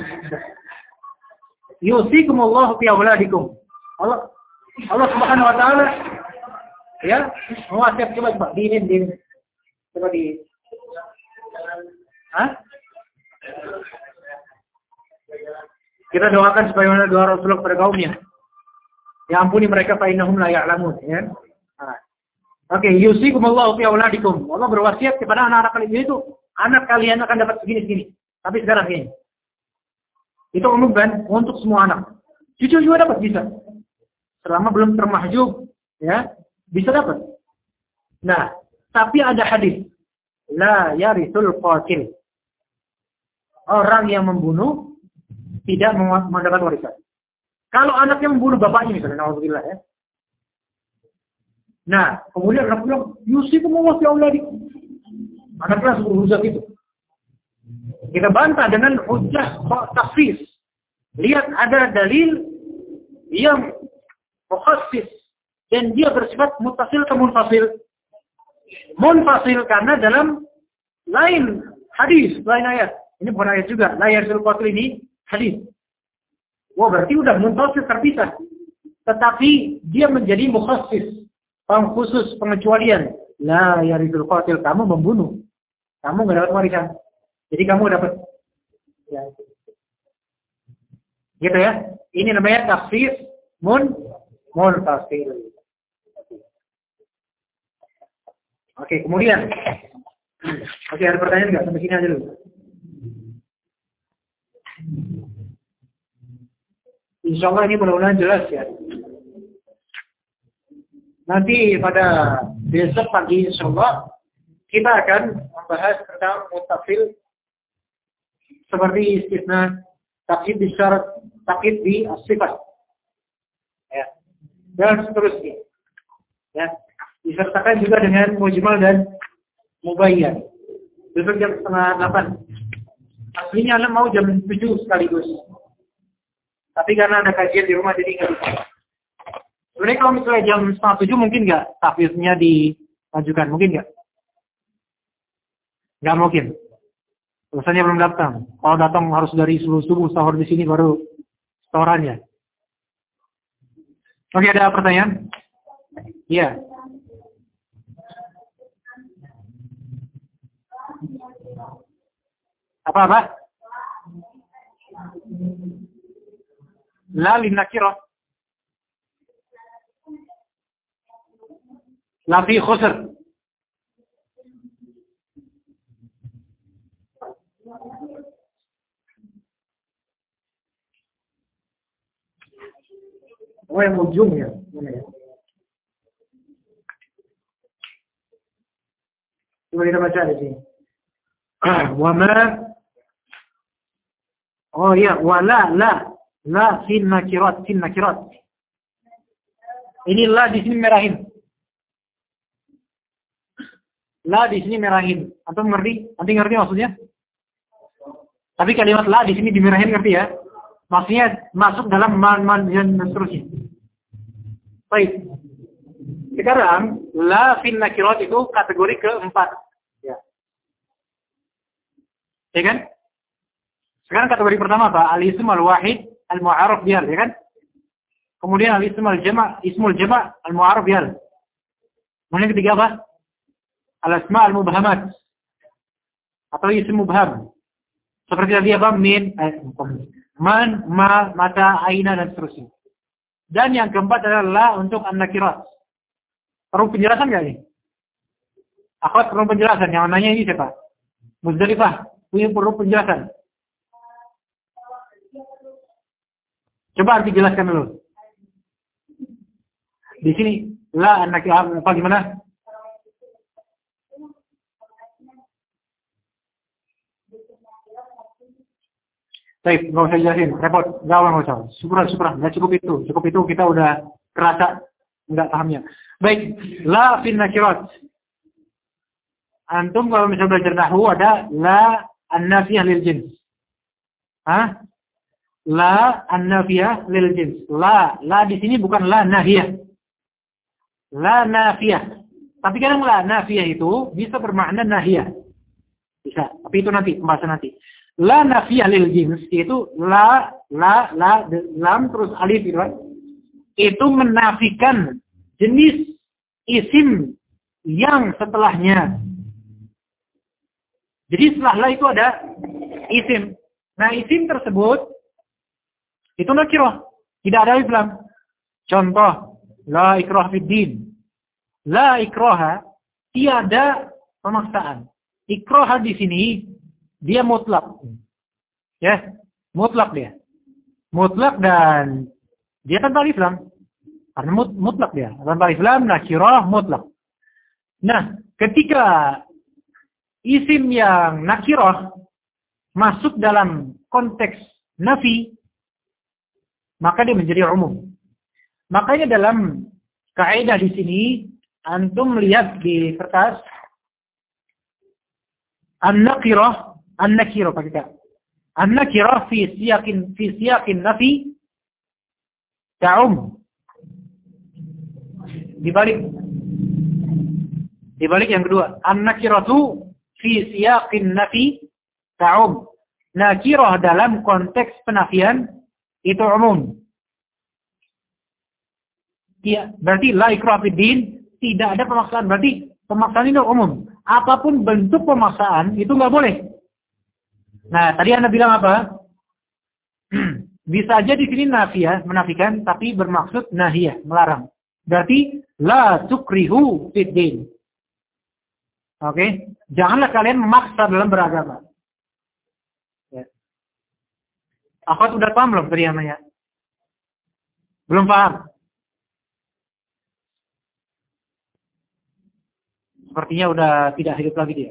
Yusikumullahu fi auladikum. Allah Allah Subhanahu wa taala ya, mewasiat coba coba di ini di ini. Coba di Hah? Kita doakan supaya doa Rasulullah kepada kaumnya. Ya ampuni mereka fa innahum la ya'lamun, ya. Nah. Oke, okay, yusikumullahu fi auladikum. Allah berwasiat kepada anak-anak kalian itu, anak kalian akan dapat segini-segini. Tapi sekarang ini. Itu umum kan untuk semua anak. Cucu juga dapat bisa. Selama belum termahjub, ya, bisa dapat. Nah, tapi ada hadis, la yarithul qatil. Orang yang membunuh tidak mendapat warisan. Kalau anaknya membunuh bapaknya misalnya, naudzubillah ya. Nah, kemudian anak bilang, yusikumullahu fi auladikum. Anaknya suruh hujah itu. Kita bantah dengan hujah tafsir. Lihat ada dalil yang mukhassis dan dia bersifat muttasil ke munfasil. Munfasil karena dalam lain hadis, lain ayat. Ini bukan ayat juga. La yarsul qatil ini hadis. Wah, berarti udah munfasil terpisah. Tetapi dia menjadi mukhassis. Khusus pengecualian. La yarsul qatil, kamu membunuh. Kamu enggak dapat warisan. Jadi kamu dapat ya. Gitu ya. Ini namanya tafsir mun munfasil. Oke, kemudian. Oke, ada pertanyaan enggak? Sampai sini aja dulu. Insyaallah ini mudah-mudahan jelas ya. Nanti pada besok pagi insyaallah kita akan membahas tentang muttasil seperti istisna, takyid di syarat, takyid di sifat. Ya. Dan seterusnya. Ya. Disertakan juga dengan mujmal dan mubayyan. Besok jam setengah delapan. Aslinya Anda mau jam tujuh sekaligus. Tapi karena ada kajian di rumah jadi nggak bisa. Sebenarnya kalau misalnya jam setengah tujuh mungkin nggak tafsirnya dimajukan, mungkin nggak? Nggak mungkin. Alasannya belum datang. Kalau datang harus dari subuh subuh sahur di sini baru setorannya. Oke, ada pertanyaan? Iya. Apa-apa? La linnakirah. La fi khusr. Oh, yang ujungnya. Mana ya? Coba kita baca di sini. Wa ma. Oh iya, wala la. La fin nakirat, fin nakirat. Ini la di sini merahin. La di sini merahin. Atau ngerti? Nanti ngerti maksudnya? Tapi kalimat la di sini dimerahin, ngerti ya? Maksudnya masuk dalam man-man dan seterusnya. Baik. Sekarang la fin nakirat itu kategori keempat. Ya. Ya kan? Sekarang kategori pertama apa? Al-ism al-wahid al-mu'arraf bihal, ya kan? Kemudian al-ism al-jama', ismul jama' al-mu'arraf bihal. Kemudian ketiga apa? Al-asma' al-mubhamat atau ism mubham. Seperti tadi apa? Min, eh, man, ma, mata, aina, dan seterusnya. Dan yang keempat adalah la untuk an-nakirat. Perlu penjelasan nggak nih? Akhwat perlu penjelasan. Yang nanya ini siapa? Muzdalifah. Punya perlu penjelasan. Coba arti jelaskan dulu. Di sini la an-nakirat apa gimana? Baik, nggak usah jelasin, repot, nggak nggak usah. Syukur, syukur, nggak cukup itu, cukup itu kita udah kerasa nggak pahamnya. Baik, la fin nakirat. Antum kalau misalnya belajar nahwu ada la an-nafiyah lil jins. Hah? La an-nafiyah lil jins. La, la di sini bukan la nahiyah. La nafiyah. Tapi kadang la nafiyah itu bisa bermakna nahiyah. Bisa, tapi itu nanti, pembahasan nanti. La nafiyah lil jins itu la, la, la, lam terus alif gitu kan. Itu menafikan jenis isim yang setelahnya. Jadi setelah la itu ada isim. Nah isim tersebut itu nakirah, tidak ada alif lam. Contoh, la ikrah fid din. La ikraha, tiada pemaksaan. Ikrah di sini dia mutlak. Ya, mutlak dia. Mutlak dan dia tanpa alif lam. Karena mut, mutlak dia. Tanpa alif lam, nakirah, mutlak. Nah, ketika isim yang nakirah masuk dalam konteks nafi, maka dia menjadi umum. Makanya dalam kaidah di sini, antum lihat di kertas, an-nakirah, an-nakirah pakai kata. An-nakirah fi siyaqin fi siyaqin nafi ta'um. Dibalik dibalik yang kedua, an-nakiratu fi siyaqin nafi ta'um. Nakirah dalam konteks penafian itu umum. Ya, berarti la ikrah fid din, tidak ada pemaksaan. Berarti pemaksaan itu umum. Apapun bentuk pemaksaan itu nggak boleh. Nah, tadi Anda bilang apa? Bisa aja di sini nafiyah, menafikan, tapi bermaksud nahiyah, melarang. Berarti la tukrihu fid din. Oke, okay? Janganlah kalian memaksa dalam beragama. Ya. Akhwat udah paham belum tadi namanya? Belum paham? Sepertinya udah tidak hidup lagi dia.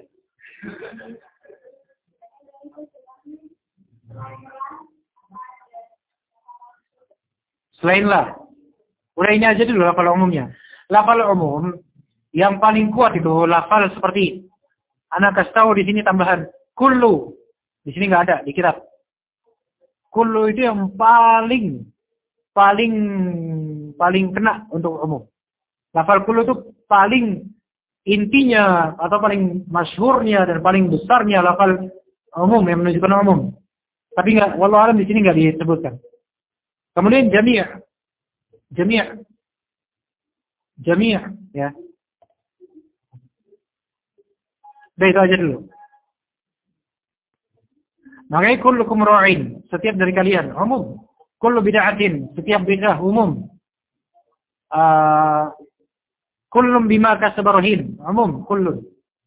Selainlah. Udah ini aja dulu lafal umumnya. Lafal umum yang paling kuat itu lafal seperti anak kasih tahu di sini tambahan kullu. Di sini nggak ada di kitab. Kullu itu yang paling paling paling kena untuk umum. Lafal kullu itu paling intinya atau paling masyhurnya dan paling besarnya lafal umum yang menunjukkan umum. Tapi enggak, wallahu alam di sini enggak disebutkan. Kemudian jami'. Jami'. Jami' ya. Baik, itu aja dulu. Makanya kullukum ra'in, setiap dari kalian umum. Kullu bid'atin, setiap bid'ah umum. Uh, kullum bima kasabarahin, umum, kullun.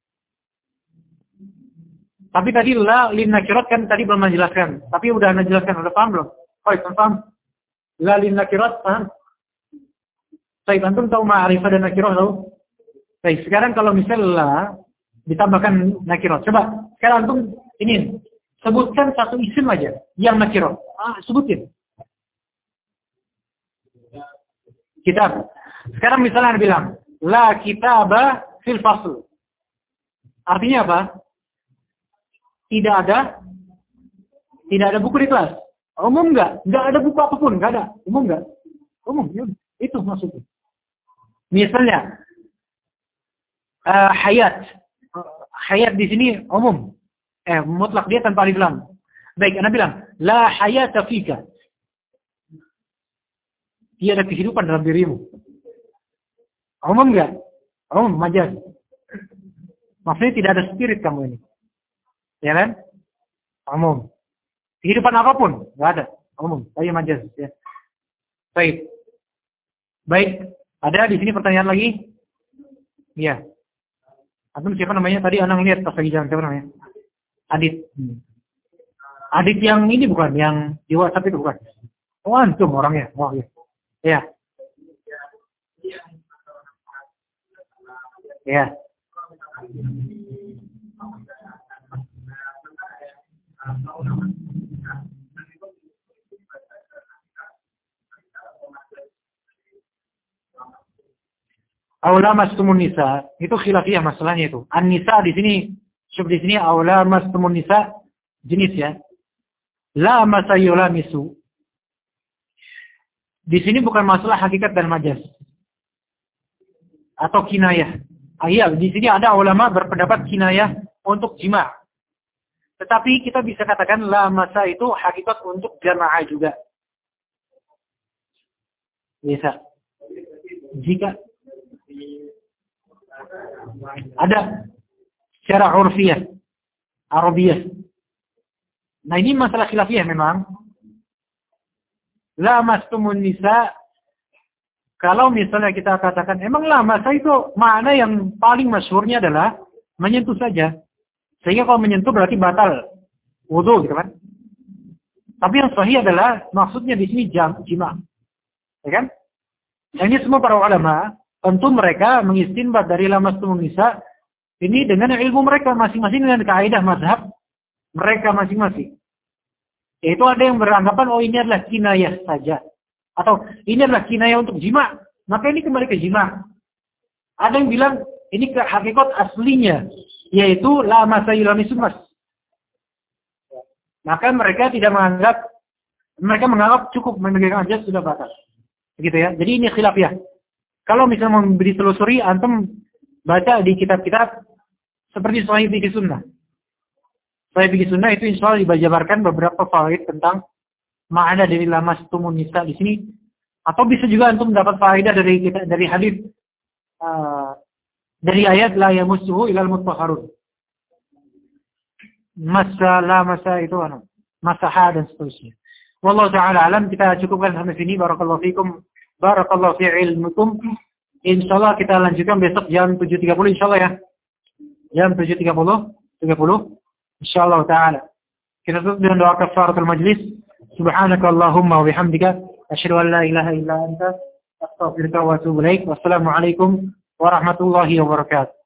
Tapi tadi la lin nakirat kan tadi belum menjelaskan. Tapi udah menjelaskan, udah paham belum? Oh, paham. La lin nakirat, paham? Baik, antum tahu ma'rifah dan nakirat tahu? Baik, sekarang kalau misalnya la ditambahkan nakirat. Coba, sekarang antum ini sebutkan satu isim aja yang nakirat. Ah, sebutin. Kitab. Sekarang misalnya Anda bilang, la kitaba fil fasl. Artinya apa? Tidak ada tidak ada buku di kelas. Umum enggak? Enggak ada buku apapun, enggak ada. Umum enggak? Umum, ya. Itu maksudnya. Misalnya uh, hayat. Uh, hayat di sini umum. Eh mutlak dia tanpa alif lam. Baik, Anda bilang, la hayata fika. Tiada kehidupan dalam dirimu. Umum enggak? Umum, majaz. Maksudnya tidak ada spirit kamu ini. Ya kan? Umum. Kehidupan apapun, enggak ada. Umum, tapi majaz. Ya. Baik. Baik, ada di sini pertanyaan lagi? Iya. Antum siapa namanya? Tadi Anang lihat pas lagi jalan, siapa namanya? Adit. Hmm. Adit yang ini bukan, yang di WhatsApp itu bukan? Oh, antum orangnya. Oh, iya. Ya. Ya. Aula mastumun nisa, itu khilafiyah masalahnya itu. An-nisa di sini, syub di sini aula mastumun nisa jenis ya. La masayula misu. Di sini bukan masalah hakikat dan majaz. Atau kinayah. Ah, iya, di sini ada ulama berpendapat kinayah untuk jima'. Tetapi kita bisa katakan la masa itu hakikat untuk jamaah juga. Bisa. Jika ada secara urfiyah, Arabiyah. Nah, ini masalah khilafiyah memang. La mastumun nisa, kalau misalnya kita katakan, emang la masa itu makna yang paling masyhurnya adalah menyentuh saja. Sehingga kalau menyentuh berarti batal wudu, gitu kan? Tapi yang sahih adalah maksudnya di sini jam, jima. Ya kan? Nah, ini semua para ulama, tentu mereka mengistinbat dari la mastumun nisa ini dengan ilmu mereka masing-masing dengan kaidah mazhab mereka masing-masing. Yaitu ada yang beranggapan, oh ini adalah kinayah saja. Atau ini adalah kinayah untuk jima. Maka ini kembali ke jima. Ada yang bilang, ini ke hakikat aslinya. Yaitu, la masayulami sumas. Maka mereka tidak menganggap, mereka menganggap cukup memegang aja sudah batas. Begitu ya. Jadi ini khilafiyah. Kalau misalnya mau ditelusuri, antum baca di kitab-kitab seperti Sahih Fikih Sunnah. Sahih Fikih Sunnah itu insya Allah dibajabarkan beberapa fawaid tentang makna dari la mastumun nisa di sini. Atau bisa juga antum dapat faedah dari kita dari hadis uh, dari ayat la yamussuhu ilal mutahharun. Masa la masa itu ana masaha dan seterusnya. Wallahu taala alam, kita cukupkan sampai sini. Barakallahu fikum, barakallahu fi ilmikum. Insyaallah kita lanjutkan besok jam tujuh tiga puluh insyaallah ya. Jam tujuh tiga puluh insyaallah taala. Kita tutup dengan doa kafaratul majlis. Subhanakallahumma wa bihamdika asyhadu an la ilaha illa anta astaghfiruka wa atubu ilaik. Wassalamualaikum warahmatullahi wabarakatuh.